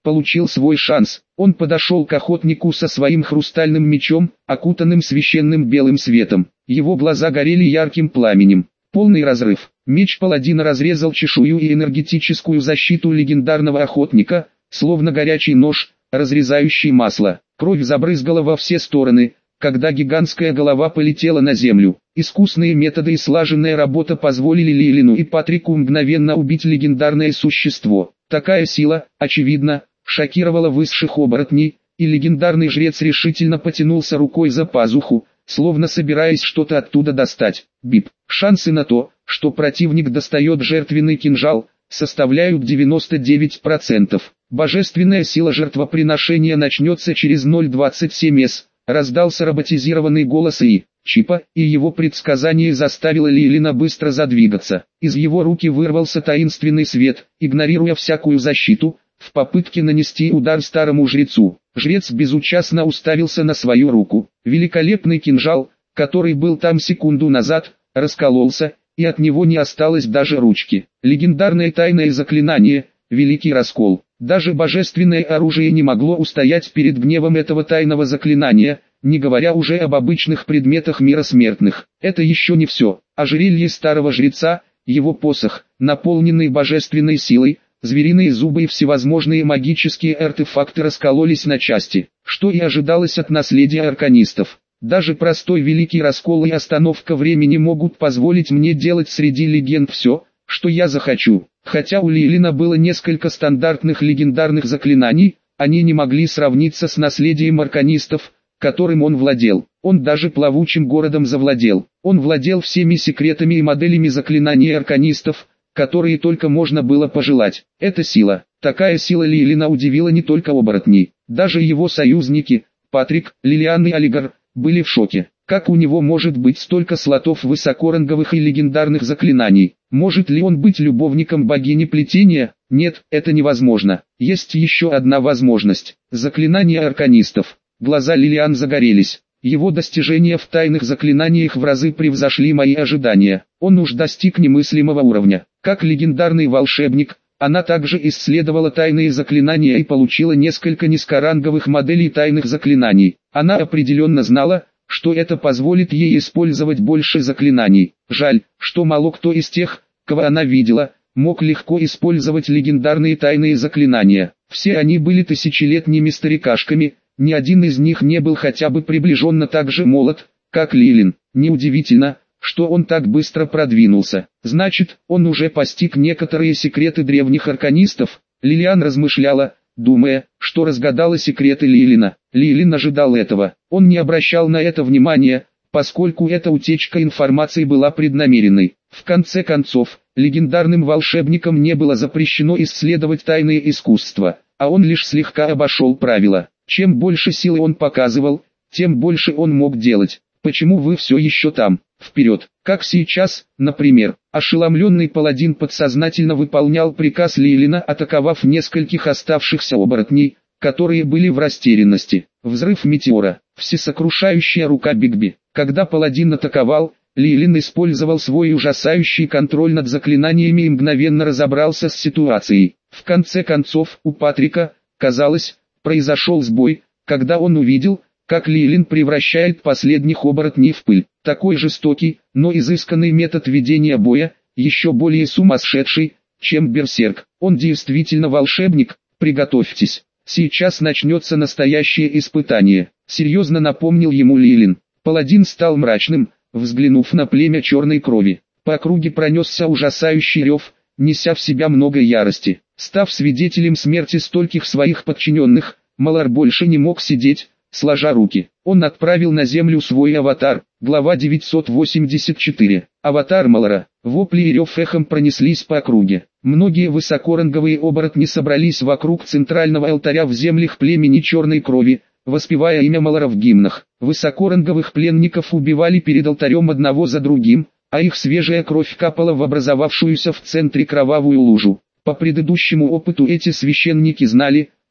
получил свой шанс. Он подошел к охотнику со своим хрустальным мечом, окутанным священным белым светом. Его глаза горели ярким пламенем. Полный разрыв. Меч паладина разрезал чешую и энергетическую защиту легендарного охотника, словно горячий нож, разрезающий масло. Кровь забрызгала во все стороны, когда гигантская голова полетела на землю. Искусные методы и слаженная работа позволили Лейлину и Патрику мгновенно убить легендарное существо. Такая сила, очевидно, шокировала высших оборотней, и легендарный жрец решительно потянулся рукой за пазуху, словно собираясь что-то оттуда достать. Бип. Шансы на то, что противник достает жертвенный кинжал, составляют девяносто девять процентов. Божественная сила жертвоприношения начнется через ноль целых двадцать семь сотых. Раздался роботизированный голос И. Чипа, и его предсказание заставило Лейлина быстро задвигаться. Из его руки вырвался таинственный свет, игнорируя всякую защиту, в попытке нанести удар старому жрецу. Жрец безучастно уставился на свою руку. Великолепный кинжал, который был там секунду назад, раскололся, и от него не осталось даже ручки. Легендарное тайное заклинание, Великий Раскол. Даже божественное оружие не могло устоять перед гневом этого тайного заклинания, не говоря уже об обычных предметах мира смертных. Это еще не все. Ожерелье старого жреца, его посох, наполненный божественной силой, звериные зубы и всевозможные магические артефакты раскололись на части, что и ожидалось от наследия арканистов. Даже простой Великий Раскол и остановка времени могут позволить мне делать среди легенд все, что я захочу. Хотя у Лейлина было несколько стандартных легендарных заклинаний, они не могли сравниться с наследием арканистов, которым он владел. Он даже плавучим городом завладел. Он владел всеми секретами и моделями заклинаний арканистов, которые только можно было пожелать. Это сила. Такая сила Лейлина удивила не только оборотней. Даже его союзники, Патрик, Лилиан и Алигар, были в шоке. Как у него может быть столько слотов высокоранговых и легендарных заклинаний? Может ли он быть любовником богини плетения? Нет, это невозможно. Есть еще одна возможность. Заклинания арканистов. Глаза Лилиан загорелись. Его достижения в тайных заклинаниях в разы превзошли мои ожидания. Он уж достиг немыслимого уровня. Как легендарный волшебник, она также исследовала тайные заклинания и получила несколько низкоранговых моделей тайных заклинаний. Она определенно знала, что это позволит ей использовать больше заклинаний. Жаль, что мало кто из тех, кого она видела, мог легко использовать легендарные тайные заклинания. Все они были тысячелетними старикашками, ни один из них не был хотя бы приближенно так же молод, как Лейлин. Неудивительно, что он так быстро продвинулся. Значит, он уже постиг некоторые секреты древних арканистов. Лилиан размышляла, думая, что разгадала секреты Лейлина. Лейлин ожидал этого. Он не обращал на это внимания, поскольку эта утечка информации была преднамеренной. В конце концов, легендарным волшебникам не было запрещено исследовать тайные искусства, а он лишь слегка обошел правила. Чем больше силы он показывал, тем больше он мог делать. Почему вы все еще там? Вперед! Как сейчас, например, ошеломленный паладин подсознательно выполнял приказ Лейлина, атаковав нескольких оставшихся оборотней, которые были в растерянности. Взрыв метеора, всесокрушающая рука Бигби. Когда паладин атаковал, Лейлин использовал свой ужасающий контроль над заклинаниями и мгновенно разобрался с ситуацией. В конце концов, у Патрика, казалось, произошел сбой, когда он увидел, как Лейлин превращает последних оборотней в пыль. Такой жестокий, но изысканный метод ведения боя, еще более сумасшедший, чем берсерк. Он действительно волшебник, приготовьтесь. Сейчас начнется настоящее испытание, серьезно напомнил ему Лейлин. Паладин стал мрачным, взглянув на племя черной крови. По округе пронесся ужасающий рев, неся в себя много ярости. Став свидетелем смерти стольких своих подчиненных, Малар больше не мог сидеть, сложа руки. Он отправил на землю свой аватар. Глава девятьсот восемьдесят четыре. Аватар Малара. Вопли и рев эхом пронеслись по округе. Многие высокоранговые оборотни собрались вокруг центрального алтаря в землях племени черной крови, воспевая имя Малара в гимнах. Высокоранговых пленников убивали перед алтарем одного за другим, а их свежая кровь капала в образовавшуюся в центре кровавую лужу. По предыдущему опыту эти священники знали,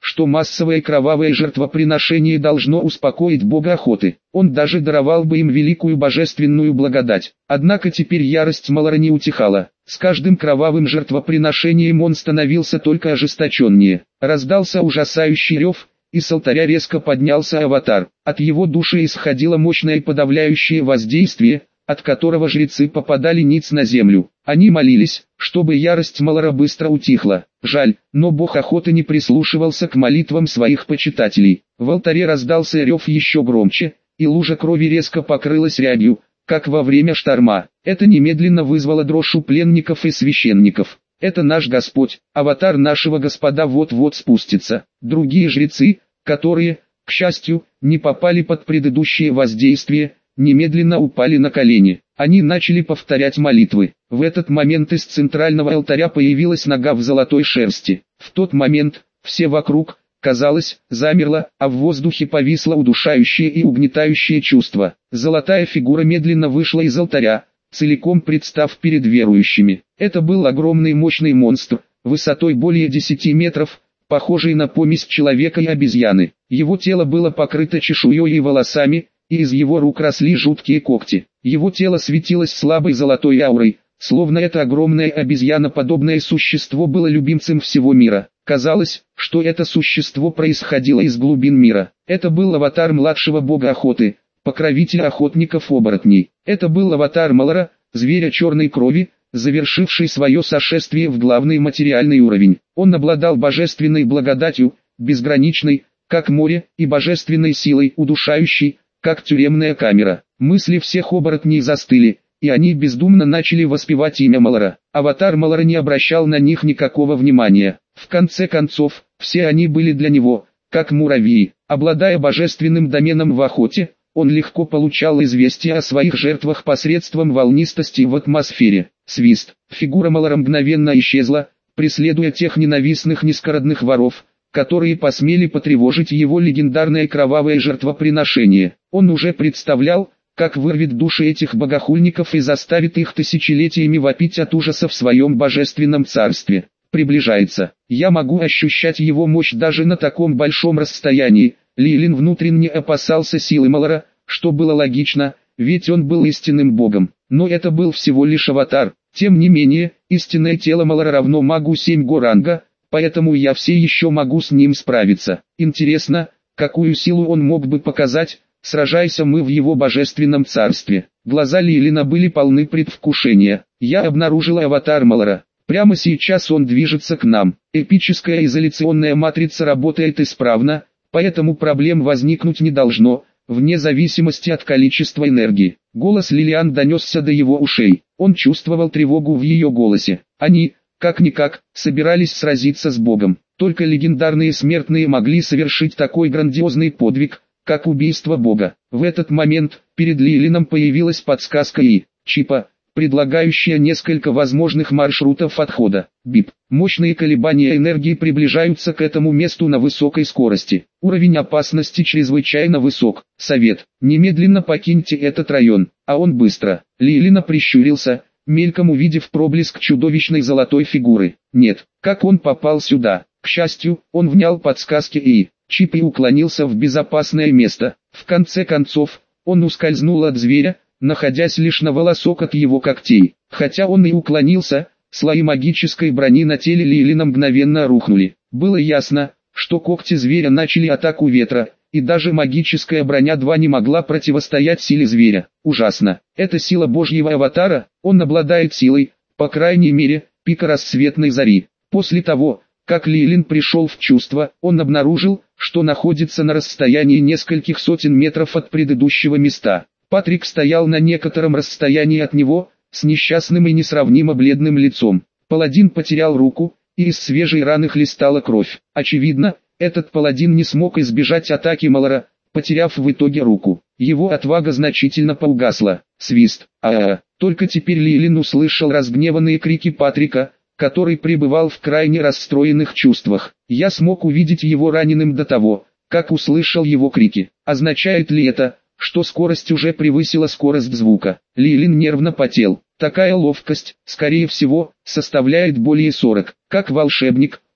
что массовое кровавое жертвоприношение должно успокоить бога охоты. Он даже даровал бы им великую божественную благодать. Однако теперь ярость Малора не утихала. С каждым кровавым жертвоприношением он становился только ожесточеннее. Раздался ужасающий рев, и с алтаря резко поднялся аватар. От его души исходило мощное подавляющее воздействие, от которого жрецы попадали ниц на землю. Они молились, чтобы ярость Малора быстро утихла. Жаль, но бог охоты не прислушивался к молитвам своих почитателей. В алтаре раздался рев еще громче, и лужа крови резко покрылась рябью, как во время шторма. Это немедленно вызвало дрожь у пленников и священников. Это наш Господь, аватар нашего Господа вот-вот спустится. Другие жрецы, которые, к счастью, не попали под предыдущее воздействие, немедленно упали на колени. Они начали повторять молитвы. В этот момент из центрального алтаря появилась нога в золотой шерсти. В тот момент, все вокруг, казалось, замерло, а в воздухе повисло удушающее и угнетающее чувство. Золотая фигура медленно вышла из алтаря, целиком представ перед верующими. Это был огромный мощный монстр, высотой более десяти метров, похожий на помесь человека и обезьяны. Его тело было покрыто чешуей и волосами, и из его рук росли жуткие когти. Его тело светилось слабой золотой аурой, словно это огромное обезьяноподобное существо было любимцем всего мира. Казалось, что это существо происходило из глубин мира. Это был аватар младшего бога охоты, покровителя охотников-оборотней. Это был аватар Малора, зверя черной крови, завершивший свое сошествие в главный материальный уровень. Он обладал божественной благодатью, безграничной, как море, и божественной силой, удушающей, как тюремная камера. Мысли всех оборотней застыли, и они бездумно начали воспевать имя Малора. Аватар Малора не обращал на них никакого внимания. В конце концов, все они были для него, как муравьи. Обладая божественным доменом в охоте, он легко получал известия о своих жертвах посредством волнистости в атмосфере. Свист. Фигура Малора мгновенно исчезла, преследуя тех ненавистных низкородных воров, которые посмели потревожить его легендарное кровавое жертвоприношение. Он уже представлял, как вырвет души этих богохульников и заставит их тысячелетиями вопить от ужаса в своем божественном царстве. Приближается. Я могу ощущать его мощь даже на таком большом расстоянии. Лилин внутренне опасался силы Малора, что было логично, ведь он был истинным богом. Но это был всего лишь аватар. Тем не менее, истинное тело Малора равно магу семь го ранга, поэтому я все еще могу с ним справиться. Интересно, какую силу он мог бы показать, сражаясь мы в его божественном царстве. Глаза Лилина были полны предвкушения. Я обнаружила аватар Малора. Прямо сейчас он движется к нам. Эпическая изоляционная матрица работает исправно, поэтому проблем возникнуть не должно, вне зависимости от количества энергии. Голос Лилиан донесся до его ушей. Он чувствовал тревогу в ее голосе. Они, как-никак, собирались сразиться с Богом. Только легендарные смертные могли совершить такой грандиозный подвиг, как убийство Бога. В этот момент, перед Лилином появилась подсказка и чипа, предлагающая несколько возможных маршрутов отхода. Бип. Мощные колебания энергии приближаются к этому месту на высокой скорости. Уровень опасности чрезвычайно высок. Совет. Немедленно покиньте этот район. А он быстро. Лилина прищурился, мельком увидев проблеск чудовищной золотой фигуры. Нет, как он попал сюда? К счастью, он внял подсказки и чип и уклонился в безопасное место. В конце концов, он ускользнул от зверя, находясь лишь на волосок от его когтей. Хотя он и уклонился, слои магической брони на теле Лилина мгновенно рухнули. Было ясно, что когти зверя начали атаку ветра, и даже магическая броня два не могла противостоять силе зверя. Ужасно. Это сила божьего аватара, он обладает силой, по крайней мере, пика рассветной зари. После того, как Лилин пришел в чувство, он обнаружил, что находится на расстоянии нескольких сотен метров от предыдущего места. Патрик стоял на некотором расстоянии от него, с несчастным и несравнимо бледным лицом. Паладин потерял руку, и из свежей раны хлестала кровь. Очевидно, этот паладин не смог избежать атаки Малора, потеряв в итоге руку. Его отвага значительно поугасла. Свист. А-а-а. Только теперь Лилин услышал разгневанные крики Патрика, который пребывал в крайне расстроенных чувствах. Я смог увидеть его раненым до того, как услышал его крики. Означает ли это, что скорость уже превысила скорость звука? Лилин нервно потел. Такая ловкость, скорее всего, составляет более сорок. Как волшебник,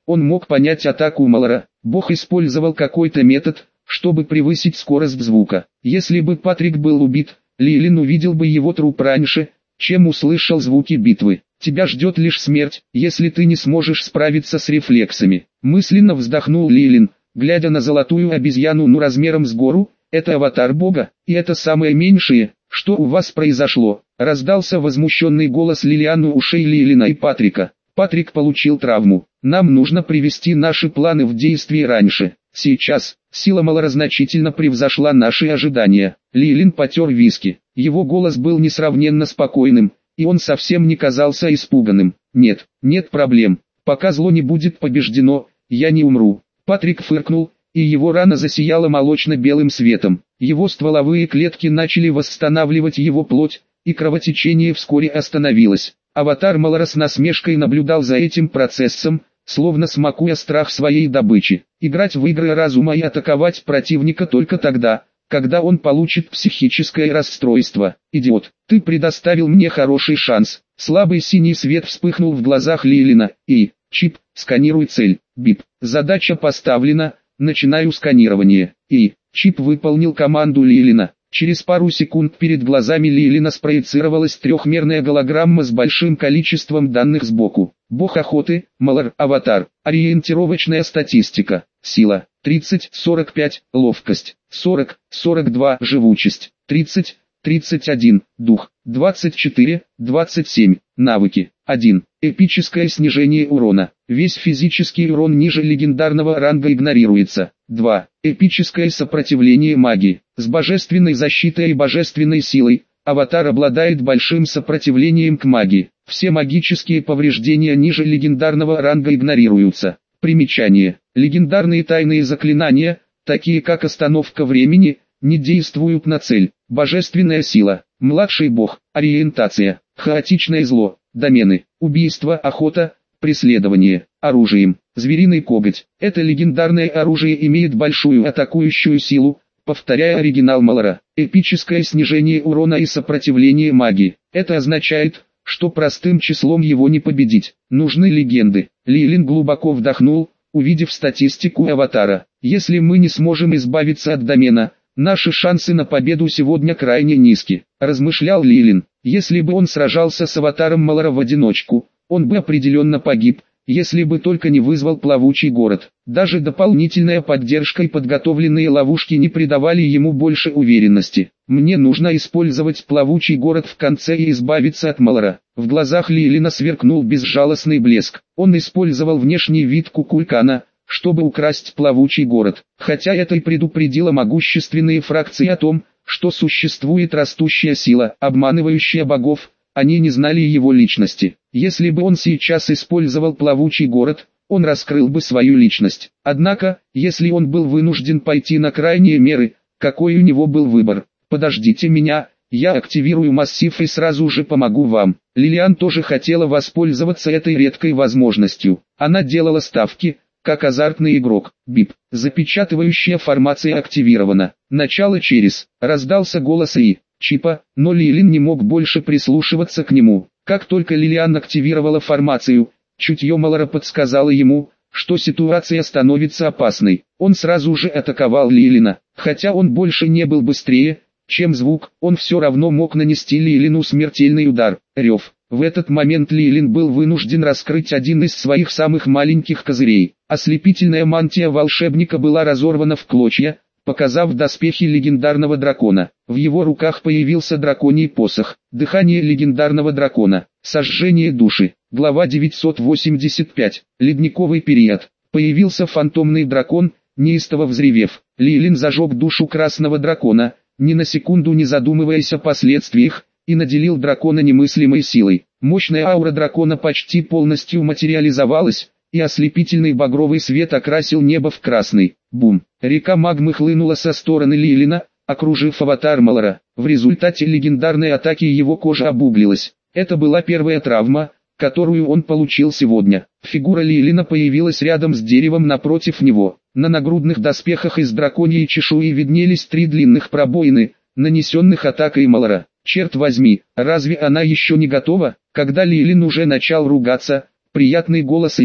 Он мог понять атаку Малора. Бог использовал какой-то метод, чтобы превысить скорость звука. Если бы Патрик был убит, Лилин увидел бы его труп раньше, чем услышал звуки битвы. Тебя ждет лишь смерть, если ты не сможешь справиться с рефлексами. Мысленно вздохнул Лилин, глядя на золотую обезьяну ну размером с гору. Это аватар Бога, и это самое меньшее, что у вас произошло. Раздался возмущенный голос Лилиан у ушей Лилина и Патрика. Патрик получил травму. Нам нужно привести наши планы в действие раньше. Сейчас, сила Малора значительно превзошла наши ожидания. Лилин потер виски. Его голос был несравненно спокойным, и он совсем не казался испуганным. Нет, нет проблем. Пока зло не будет побеждено, я не умру. Патрик фыркнул, и его рана засияла молочно-белым светом. Его стволовые клетки начали восстанавливать его плоть, и кровотечение вскоре остановилось. Аватар Малора с насмешкой наблюдал за этим процессом, словно смакуя страх своей добычи. Играть в игры разума и атаковать противника только тогда, когда он получит психическое расстройство. Идиот, ты предоставил мне хороший шанс. Слабый синий свет вспыхнул в глазах Лилина. И, чип, сканируй цель. Бип, задача поставлена, начинаю сканирование. И, чип выполнил команду Лилина. Через пару секунд перед глазами Лилина спроецировалась трехмерная голограмма с большим количеством данных сбоку. Бог охоты, Малор, аватар, ориентировочная статистика, сила, тридцать сорок пять, ловкость, сорок сорок два, живучесть, тридцать тридцать один, дух, двадцать четыре двадцать семь, навыки, один, эпическое снижение урона, весь физический урон ниже легендарного ранга игнорируется, два, эпическое сопротивление магии, с божественной защитой и божественной силой, аватар обладает большим сопротивлением к магии, все магические повреждения ниже легендарного ранга игнорируются. Примечание, легендарные тайные заклинания, такие как остановка времени, не действуют на цель. Божественная сила, младший бог, ориентация, хаотичное зло, домены, убийство, охота, преследование, оружием, звериный коготь. Это легендарное оружие имеет большую атакующую силу, повторяя оригинал Малора. Эпическое снижение урона и сопротивление магии. Это означает, что простым числом его не победить. Нужны легенды. Лилин глубоко вдохнул, увидев статистику аватара. Если мы не сможем избавиться от домена, наши шансы на победу сегодня крайне низки, размышлял Лилин. Если бы он сражался с аватаром Малора в одиночку, он бы определенно погиб, если бы только не вызвал плавучий город. Даже дополнительная поддержка и подготовленные ловушки не придавали ему больше уверенности. Мне нужно использовать плавучий город в конце и избавиться от Малора. В глазах Лилина сверкнул безжалостный блеск. Он использовал внешний вид Кукулькана, чтобы украсть плавучий город. Хотя это и предупредило могущественные фракции о том, что существует растущая сила, обманывающая богов, они не знали его личности. Если бы он сейчас использовал плавучий город, он раскрыл бы свою личность. Однако, если он был вынужден пойти на крайние меры, какой у него был выбор? Подождите меня, я активирую массив и сразу же помогу вам. Лилиан тоже хотела воспользоваться этой редкой возможностью. Она делала ставки, как азартный игрок. Бип. Запечатывающая формация активирована. Начало через. Раздался голос И. Чипа, но Лилин не мог больше прислушиваться к нему. Как только Лилиан активировала формацию, чутье Малора подсказало ему, что ситуация становится опасной. Он сразу же атаковал Лилина. Хотя он больше не был быстрее, чем звук, он все равно мог нанести Лилину смертельный удар. Рев. В этот момент Лилин был вынужден раскрыть один из своих самых маленьких козырей. Ослепительная мантия волшебника была разорвана в клочья, показав доспехи легендарного дракона. В его руках появился драконий посох. Дыхание легендарного дракона. Сожжение души. Глава девятьсот восемьдесят пять. Ледниковый период. Появился фантомный дракон, неистово взревев. Лилин зажег душу красного дракона, ни на секунду не задумываясь о последствиях, и наделил дракона немыслимой силой. Мощная аура дракона почти полностью материализовалась, и ослепительный багровый свет окрасил небо в красный. Бум! Река магмы хлынула со стороны Лилина, окружив аватар Малора. В результате легендарной атаки его кожа обуглилась. Это была первая травма, которую он получил сегодня. Фигура Лилина появилась рядом с деревом напротив него. На нагрудных доспехах из драконьей чешуи виднелись три длинных пробоины, нанесенных атакой Малора. Черт возьми, разве она еще не готова? Когда Лилин уже начал ругаться, приятный голос И.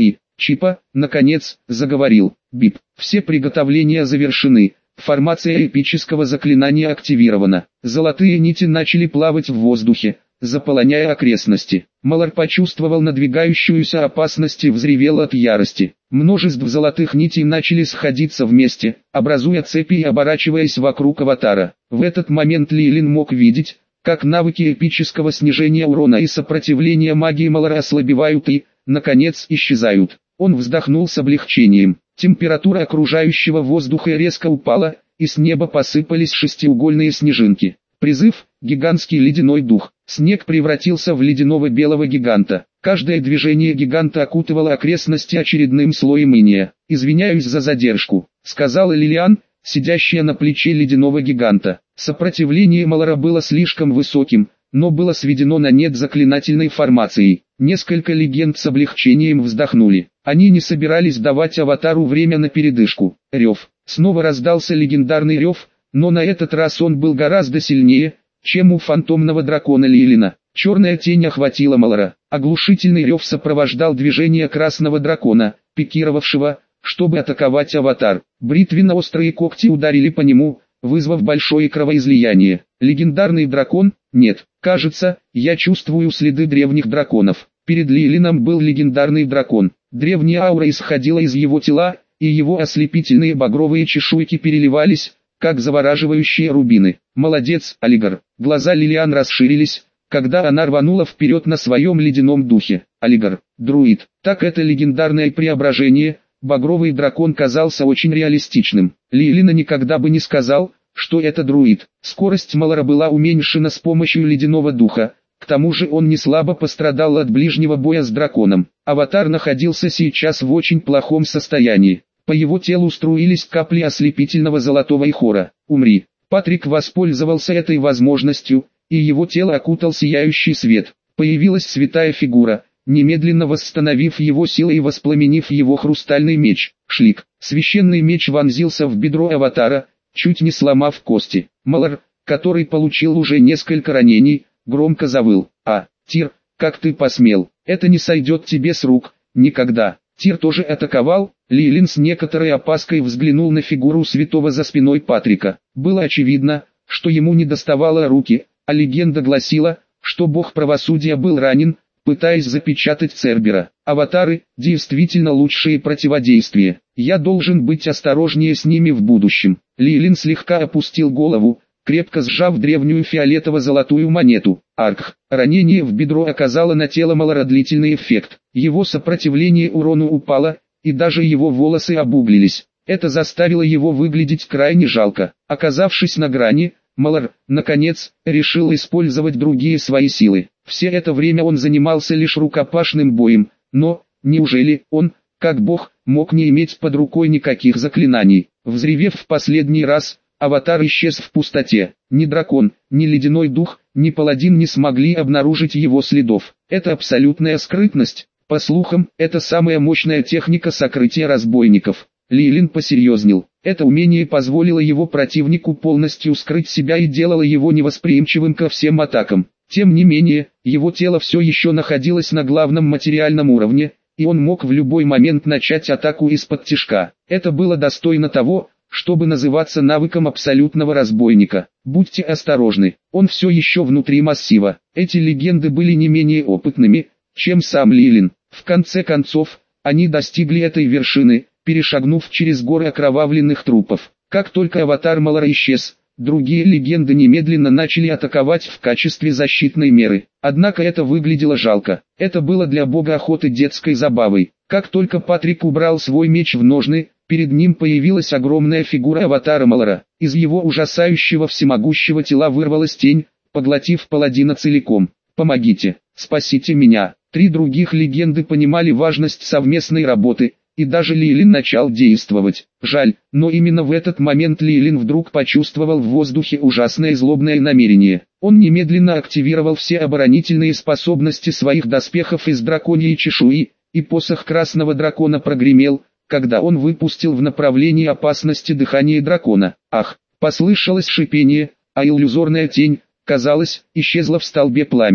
Чипа, наконец, заговорил. Бип. Все приготовления завершены. Формация эпического заклинания активирована. Золотые нити начали плавать в воздухе, заполоняя окрестности. Малар почувствовал надвигающуюся опасность и взревел от ярости. Множество золотых нитей начали сходиться вместе, образуя цепи и оборачиваясь вокруг аватара. В этот момент Лилин мог видеть, как навыки эпического снижения урона и сопротивления магии Малара ослабевают и, наконец, исчезают. Он вздохнул с облегчением. Температура окружающего воздуха резко упала, и с неба посыпались шестиугольные снежинки. Призыв – гигантский ледяной дух. Снег превратился в ледяного белого гиганта. Каждое движение гиганта окутывало окрестности очередным слоем иния. «Извиняюсь за задержку», — сказала Лилиан, сидящая на плече ледяного гиганта. Сопротивление Малара было слишком высоким, но было сведено на нет заклинательной формацией. Несколько легенд с облегчением вздохнули. Они не собирались давать аватару время на передышку. Рев. Снова раздался легендарный рев, но на этот раз он был гораздо сильнее, чем у фантомного дракона Лилина. Черная тень охватила Малара. Оглушительный рев сопровождал движение красного дракона, пикировавшего, чтобы атаковать аватар. Бритвенно-острые когти ударили по нему, вызвав большое кровоизлияние. Легендарный дракон? Нет. Кажется, я чувствую следы древних драконов. Перед Лилином был легендарный дракон. Древняя аура исходила из его тела, и его ослепительные багровые чешуйки переливались, как завораживающие рубины. «Молодец, Алигар!» Глаза Лилиан расширились, когда она рванула вперед на своем ледяном духе. Алигар, друид. Так это легендарное преображение, багровый дракон казался очень реалистичным. Лилина никогда бы не сказал, что это друид. Скорость Малара была уменьшена с помощью ледяного духа, к тому же он не слабо пострадал от ближнего боя с драконом. Аватар находился сейчас в очень плохом состоянии. По его телу струились капли ослепительного золотого ихора. «Умри!» Патрик воспользовался этой возможностью, и его тело окутал сияющий свет. Появилась святая фигура, немедленно восстановив его силы и воспламенив его хрустальный меч. Шлик. Священный меч вонзился в бедро аватара, чуть не сломав кости. Малар, который получил уже несколько ранений, громко завыл. «А, Тир, как ты посмел? Это не сойдет тебе с рук, никогда!» Тир тоже атаковал. Лилин с некоторой опаской взглянул на фигуру святого за спиной Патрика. Было очевидно, что ему не доставало руки, а легенда гласила, что бог правосудия был ранен, пытаясь запечатать Цербера. Аватары – действительно лучшие противодействия. Я должен быть осторожнее с ними в будущем. Лилин слегка опустил голову, крепко сжав древнюю фиолетово-золотую монету. Аркх. Ранение в бедро оказало на тело Малара длительный эффект. Его сопротивление урону упало, и даже его волосы обуглились. Это заставило его выглядеть крайне жалко. Оказавшись на грани, Малар, наконец, решил использовать другие свои силы. Все это время он занимался лишь рукопашным боем, но, неужели он, как бог, мог не иметь под рукой никаких заклинаний? Взревев в последний раз, аватар исчез в пустоте. Ни дракон, ни ледяной дух, ни паладин не смогли обнаружить его следов. Это абсолютная скрытность. По слухам, это самая мощная техника сокрытия разбойников. Лилин посерьезнел. Это умение позволило его противнику полностью скрыть себя и делало его невосприимчивым ко всем атакам. Тем не менее, его тело все еще находилось на главном материальном уровне, и он мог в любой момент начать атаку из-под тишка. Это было достойно того, чтобы называться навыком абсолютного разбойника. Будьте осторожны, он все еще внутри массива. Эти легенды были не менее опытными, чем сам Лилин. В конце концов, они достигли этой вершины, перешагнув через горы окровавленных трупов. Как только аватар Малара исчез, другие легенды немедленно начали атаковать в качестве защитной меры. Однако это выглядело жалко. Это было для бога охоты детской забавой. Как только Патрик убрал свой меч в ножны, перед ним появилась огромная фигура аватара Малара. Из его ужасающего всемогущего тела вырвалась тень, поглотив паладина целиком. «Помогите, спасите меня!» Три других легенды понимали важность совместной работы, и даже Лилин начал действовать. Жаль, но именно в этот момент Лилин вдруг почувствовал в воздухе ужасное злобное намерение. Он немедленно активировал все оборонительные способности своих доспехов из драконьей чешуи, и посох красного дракона прогремел, когда он выпустил в направлении опасности дыхание дракона. Ах, послышалось шипение, а иллюзорная тень, казалось, исчезла в столбе пламени.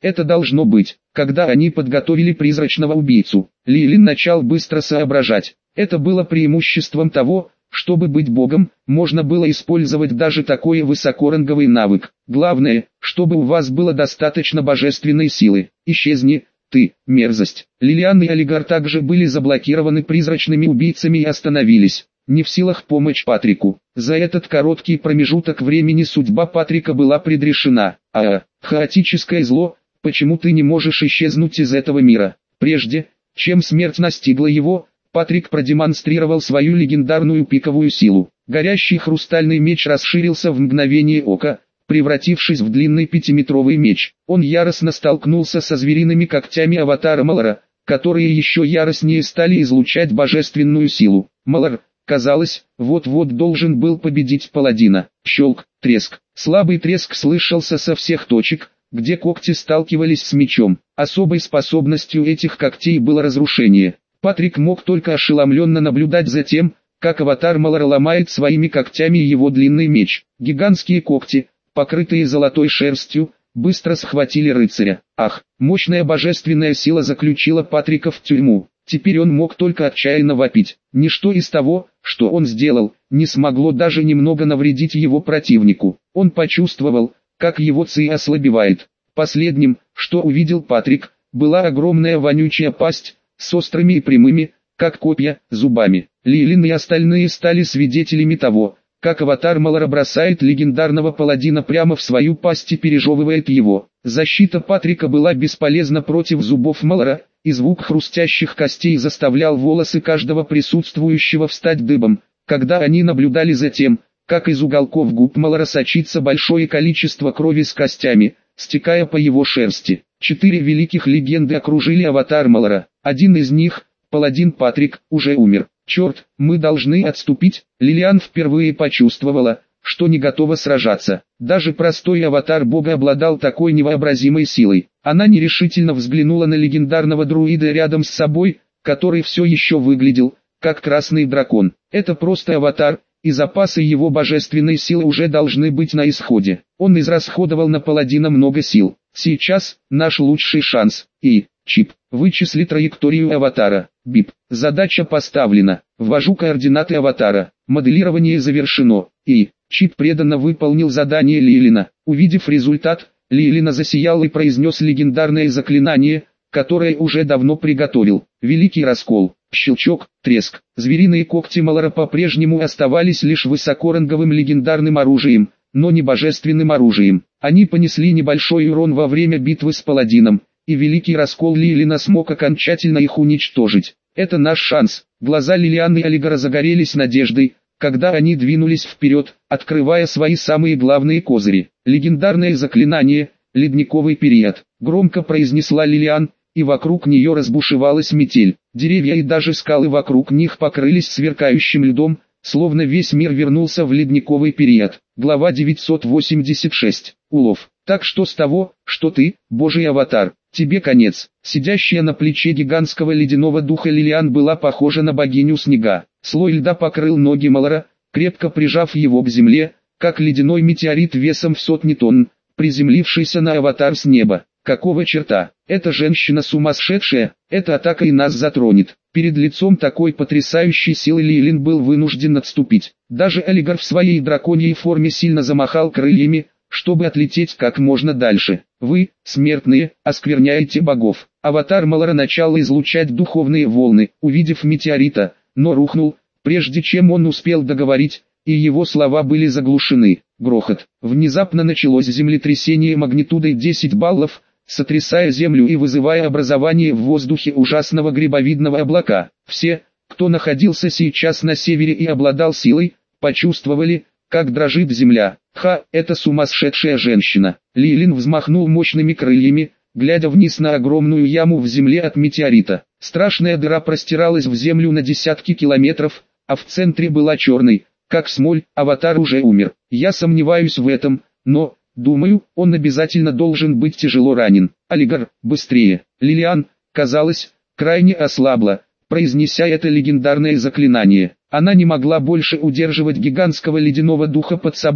Это должно быть. Когда они подготовили призрачного убийцу, Лилин начал быстро соображать. Это было преимуществом того, чтобы быть богом, можно было использовать даже такой высокоранговый навык. Главное, чтобы у вас было достаточно божественной силы. Исчезни, ты, мерзость. Лилиан и Олигар также были заблокированы призрачными убийцами и остановились, не в силах помочь Патрику. За этот короткий промежуток времени судьба Патрика была предрешена. А, хаотическое зло, почему ты не можешь исчезнуть из этого мира? Прежде, чем смерть настигла его, Патрик продемонстрировал свою легендарную пиковую силу. Горящий хрустальный меч расширился в мгновение ока, превратившись в длинный пятиметровый меч. Он яростно столкнулся со звериными когтями аватара Малора, которые еще яростнее стали излучать божественную силу. Малор, казалось, вот-вот должен был победить паладина. Щелк, треск. Слабый треск слышался со всех точек, где когти сталкивались с мечом. Особой способностью этих когтей было разрушение. Патрик мог только ошеломленно наблюдать за тем, как аватар Малора ломает своими когтями его длинный меч. Гигантские когти, покрытые золотой шерстью, быстро схватили рыцаря. Ах, мощная божественная сила заключила Патрика в тюрьму. Теперь он мог только отчаянно вопить. Ничто из того, что он сделал, не смогло даже немного навредить его противнику. Он почувствовал, как его ци ослабевает. Последним, что увидел Патрик, была огромная вонючая пасть, с острыми и прямыми, как копья, зубами. Лилин и остальные стали свидетелями того, как аватар Малора бросает легендарного паладина прямо в свою пасть и пережевывает его. Защита Патрика была бесполезна против зубов Малора, и звук хрустящих костей заставлял волосы каждого присутствующего встать дыбом, когда они наблюдали за тем, как из уголков губ Малора сочится большое количество крови с костями, стекая по его шерсти. Четыре великих легенды окружили аватар Малора. Один из них, паладин Патрик, уже умер. Черт, мы должны отступить. Лилиан впервые почувствовала, что не готова сражаться. Даже простой аватар бога обладал такой невообразимой силой. Она нерешительно взглянула на легендарного друида рядом с собой, который все еще выглядел, как красный дракон. Это просто аватар, и запасы его божественной силы уже должны быть на исходе. Он израсходовал на паладина много сил. Сейчас, наш лучший шанс. И, Чип, вычисли траекторию аватара. Бип, задача поставлена. Ввожу координаты аватара. Моделирование завершено. И, Чип преданно выполнил задание Лилина. Увидев результат, Лилина засиял и произнес легендарное заклинание, которое уже давно приготовил. Великий раскол. Щелчок, треск. Звериные когти Малора по-прежнему оставались лишь высокоранговым легендарным оружием, но не божественным оружием. Они понесли небольшой урон во время битвы с паладином, и великий раскол Лилина смог окончательно их уничтожить. Это наш шанс. Глаза Лилиан и Олигара загорелись надеждой, когда они двинулись вперед, открывая свои самые главные козыри. Легендарное заклинание, ледниковый период, громко произнесла Лилиан, и вокруг нее разбушевалась метель. Деревья и даже скалы вокруг них покрылись сверкающим льдом, словно весь мир вернулся в ледниковый период. Глава девятьсот восемьдесят шесть. Улов. Так что с того, что ты, божий аватар, тебе конец. Сидящая на плече гигантского ледяного духа Лилиан была похожа на богиню снега. Слой льда покрыл ноги Малора, крепко прижав его к земле, как ледяной метеорит весом в сотни тонн, приземлившийся на аватар с неба. Какого черта? Эта женщина сумасшедшая, эта атака и нас затронет. Перед лицом такой потрясающей силы Лилин был вынужден отступить. Даже Олигар в своей драконьей форме сильно замахал крыльями, чтобы отлететь как можно дальше. Вы, смертные, оскверняете богов. Аватар Малора начал излучать духовные волны, увидев метеорита, но рухнул, прежде чем он успел договорить, и его слова были заглушены. Грохот. Внезапно началось землетрясение магнитудой десять баллов, сотрясая землю и вызывая образование в воздухе ужасного грибовидного облака. Все, кто находился сейчас на севере и обладал силой, почувствовали, как дрожит земля. Ха, это сумасшедшая женщина. Лилин взмахнул мощными крыльями, глядя вниз на огромную яму в земле от метеорита. Страшная дыра простиралась в землю на десятки километров, а в центре была черной, как смоль. Аватар уже умер. Я сомневаюсь в этом, но, думаю, он обязательно должен быть тяжело ранен. Олигар, быстрее. Лилиан, казалось, крайне ослабла, произнеся это легендарное заклинание. Она не могла больше удерживать гигантского ледяного духа под собой,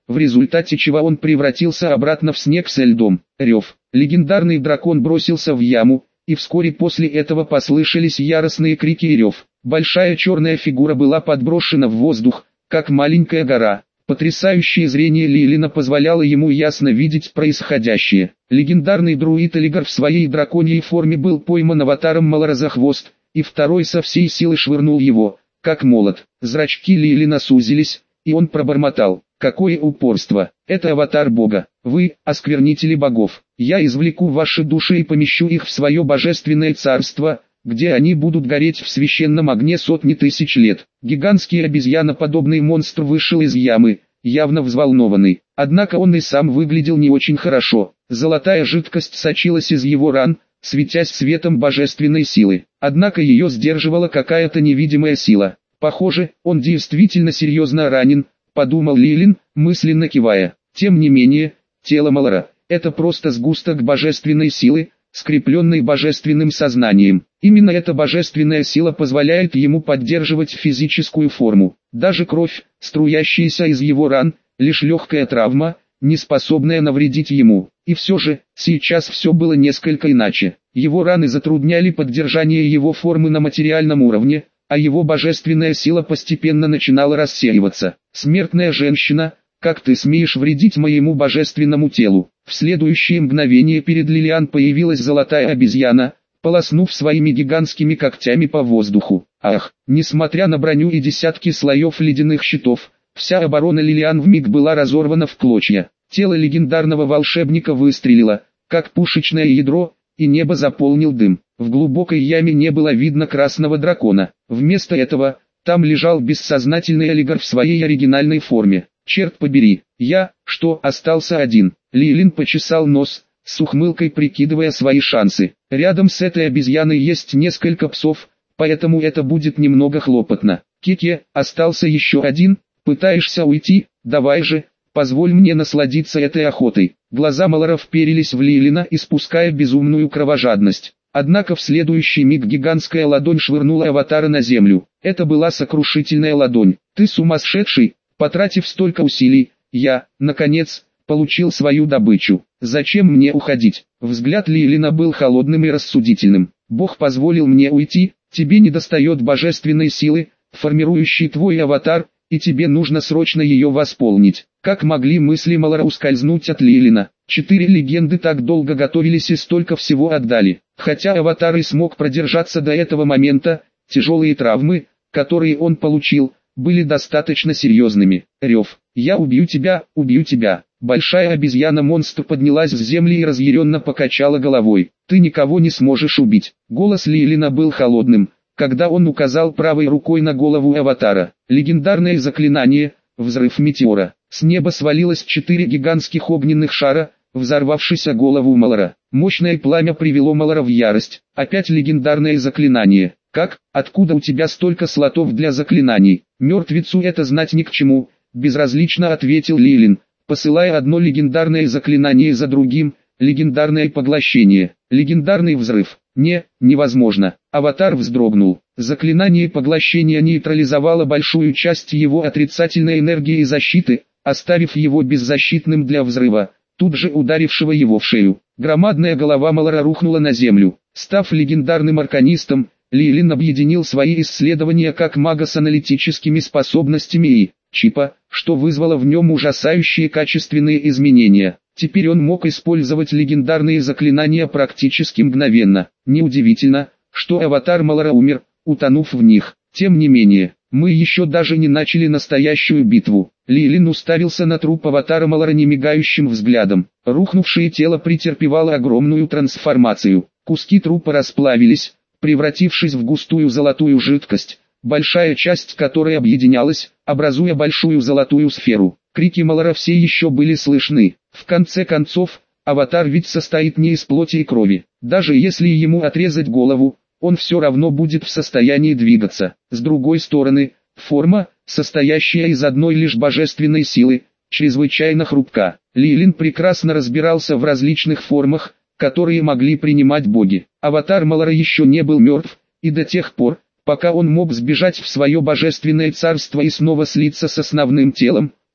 в результате чего он превратился обратно в снег со льдом. Рев. Легендарный дракон бросился в яму, и вскоре после этого послышались яростные крики и рев. Большая черная фигура была подброшена в воздух, как маленькая гора. Потрясающее зрение Лилина позволяло ему ясно видеть происходящее. Легендарный друид Элигар в своей драконьей форме был пойман аватаром Малара за хвост, и второй со всей силы швырнул его, как молот. Зрачки Лилина сузились, и он пробормотал: «Какое упорство! Это аватар бога! Вы, осквернители богов! Я извлеку ваши души и помещу их в свое божественное царство, где они будут гореть в священном огне сотни тысяч лет». Гигантский обезьяноподобный монстр вышел из ямы, явно взволнованный. Однако он и сам выглядел не очень хорошо. Золотая жидкость сочилась из его ран, светясь светом божественной силы. Однако ее сдерживала какая-то невидимая сила. «Похоже, он действительно серьезно ранен», — подумал Лилин, мысленно кивая. Тем не менее, тело Малара — это просто сгусток божественной силы, скрепленный божественным сознанием. Именно эта божественная сила позволяет ему поддерживать физическую форму. Даже кровь, струящаяся из его ран, лишь легкая травма, не способная навредить ему. И все же, сейчас все было несколько иначе. Его раны затрудняли поддержание его формы на материальном уровне, а его божественная сила постепенно начинала рассеиваться. «Смертная женщина, как ты смеешь вредить моему божественному телу?» В следующее мгновение перед Лилиан появилась золотая обезьяна, полоснув своими гигантскими когтями по воздуху. Ах, несмотря на броню и десятки слоев ледяных щитов, вся оборона Лилиан вмиг была разорвана в клочья. Тело легендарного волшебника выстрелило, как пушечное ядро, и небо заполнил дым. В глубокой яме не было видно красного дракона. Вместо этого, там лежал бессознательный Элигар в своей оригинальной форме. «Черт побери, я, что, остался один?» Лилин почесал нос, с ухмылкой прикидывая свои шансы. Рядом с этой обезьяной есть несколько псов, поэтому это будет немного хлопотно. Кике, остался еще один, пытаешься уйти? Давай же, позволь мне насладиться этой охотой. Глаза Малара вперились в Лилина, испуская безумную кровожадность. Однако в следующий миг гигантская ладонь швырнула аватара на землю. Это была сокрушительная ладонь. «Ты сумасшедший?» Потратив столько усилий, я, наконец, получил свою добычу. Зачем мне уходить? Взгляд Лилина был холодным и рассудительным. Бог позволил мне уйти, тебе недостает божественной силы, формирующей твой аватар, и тебе нужно срочно ее восполнить. Как могли мысли Малара ускользнуть от Лилина? Четыре легенды так долго готовились и столько всего отдали. Хотя аватар и смог продержаться до этого момента, тяжелые травмы, которые он получил, были достаточно серьезными. Рев. «Я убью тебя, убью тебя!» Большая обезьяна-монстр поднялась с земли и разъяренно покачала головой. «Ты никого не сможешь убить!» Голос Лилина был холодным, когда он указал правой рукой на голову аватара. Легендарное заклинание «Взрыв метеора». С неба свалилось четыре гигантских огненных шара, взорвавшись о голову Малара. Мощное пламя привело Малара в ярость. Опять легендарное заклинание. «Как? Откуда у тебя столько слотов для заклинаний?» «Мертвецу это знать ни к чему», — безразлично ответил Лилин, посылая одно легендарное заклинание за другим. Легендарное поглощение, легендарный взрыв. Не, невозможно. Аватар вздрогнул. Заклинание поглощения нейтрализовало большую часть его отрицательной энергии и защиты, оставив его беззащитным для взрыва, тут же ударившего его в шею. Громадная голова Малара рухнула на землю. Став легендарным арканистом, Лилин объединил свои исследования как мага с аналитическими способностями и чипа, что вызвало в нем ужасающие качественные изменения. Теперь он мог использовать легендарные заклинания практически мгновенно. Неудивительно, что аватар Малара умер, утонув в них. Тем не менее, мы еще даже не начали настоящую битву. Лилин уставился на труп аватара Малара немигающим взглядом. Рухнувшее тело претерпевало огромную трансформацию. Куски трупа расплавились, превратившись в густую золотую жидкость, большая часть которой объединялась, образуя большую золотую сферу. Крики Малара все еще были слышны. В конце концов, аватар ведь состоит не из плоти и крови. Даже если ему отрезать голову, он все равно будет в состоянии двигаться. С другой стороны, форма, состоящая из одной лишь божественной силы, чрезвычайно хрупка. Лилин прекрасно разбирался в различных формах, которые могли принимать боги. Аватар Малара еще не был мертв, и до тех пор, пока он мог сбежать в свое божественное царство и снова слиться с основным телом,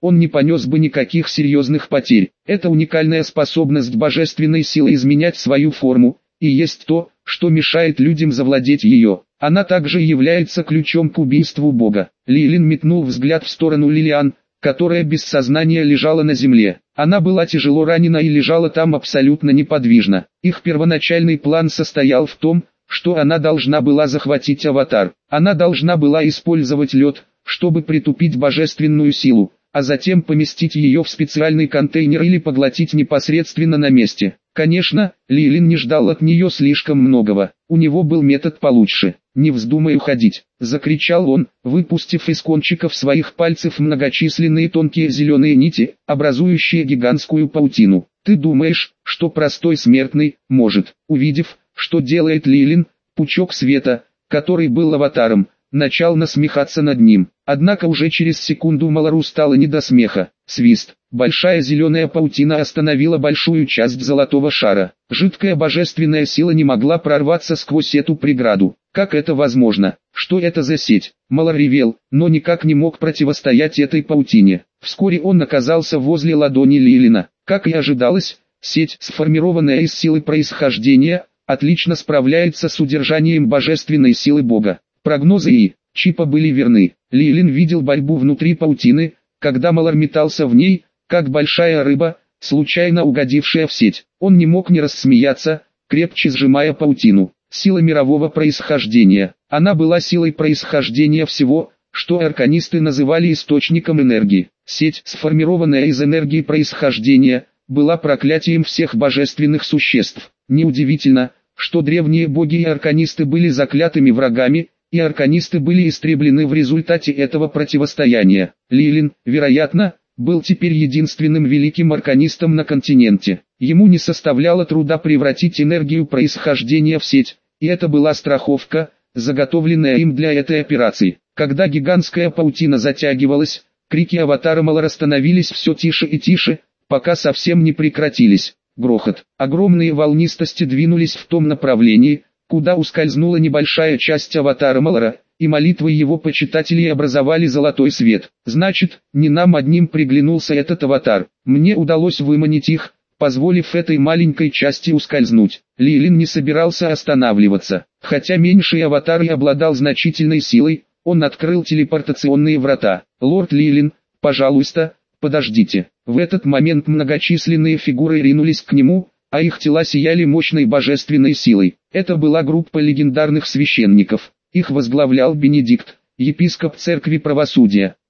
он не понес бы никаких серьезных потерь. Это уникальная способность божественной силы изменять свою форму, и есть то, что мешает людям завладеть ее. Она также является ключом к убийству Бога. Лилин метнул взгляд в сторону Лилиан, которая без сознания лежала на земле. Она была тяжело ранена и лежала там абсолютно неподвижно. Их первоначальный план состоял в том, что она должна была захватить аватар. Она должна была использовать лед, чтобы притупить божественную силу, а затем поместить ее в специальный контейнер или поглотить непосредственно на месте. Конечно, Лилин не ждал от нее слишком многого. У него был метод получше. «Не вздумай уходить!» — закричал он, выпустив из кончиков своих пальцев многочисленные тонкие зеленые нити, образующие гигантскую паутину. «Ты думаешь, что простой смертный может?» Увидев, что делает Лилин, пучок света, который был аватаром, начал насмехаться над ним. Однако уже через секунду Малару стало не до смеха. Свист. Большая зеленая паутина остановила большую часть золотого шара. Жидкая божественная сила не могла прорваться сквозь эту преграду. Как это возможно? Что это за сеть? Малар ревел, но никак не мог противостоять этой паутине. Вскоре он оказался возле ладони Лилина. Как и ожидалось, сеть, сформированная из силы происхождения, отлично справляется с удержанием божественной силы Бога. Прогнозы и Чипа были верны. Лилин видел борьбу внутри паутины, когда Малар метался в ней, как большая рыба, случайно угодившая в сеть. Он не мог не рассмеяться, крепче сжимая паутину. Сила мирового происхождения. Она была силой происхождения всего, что арканисты называли источником энергии. Сеть, сформированная из энергии происхождения, была проклятием всех божественных существ. Неудивительно, что древние боги и арканисты были заклятыми врагами, и арканисты были истреблены в результате этого противостояния. Лилин, вероятно, был теперь единственным великим арканистом на континенте. Ему не составляло труда превратить энергию происхождения в сеть, и это была страховка, заготовленная им для этой операции. Когда гигантская паутина затягивалась, крики аватара Малара становились все тише и тише, пока совсем не прекратились. Грохот. Огромные волнистости двинулись в том направлении, куда ускользнула небольшая часть аватара Малара, и молитвы его почитателей образовали золотой свет. Значит, не нам одним приглянулся этот аватар. Мне удалось выманить их, позволив этой маленькой части ускользнуть. Лилин не собирался останавливаться. Хотя меньший аватар и обладал значительной силой, он открыл телепортационные врата. «Лорд Лилин, пожалуйста, подождите». В этот момент многочисленные фигуры ринулись к нему, а их тела сияли мощной божественной силой. Это была группа легендарных священников. Их возглавлял Бенедикт, епископ церкви правосудия.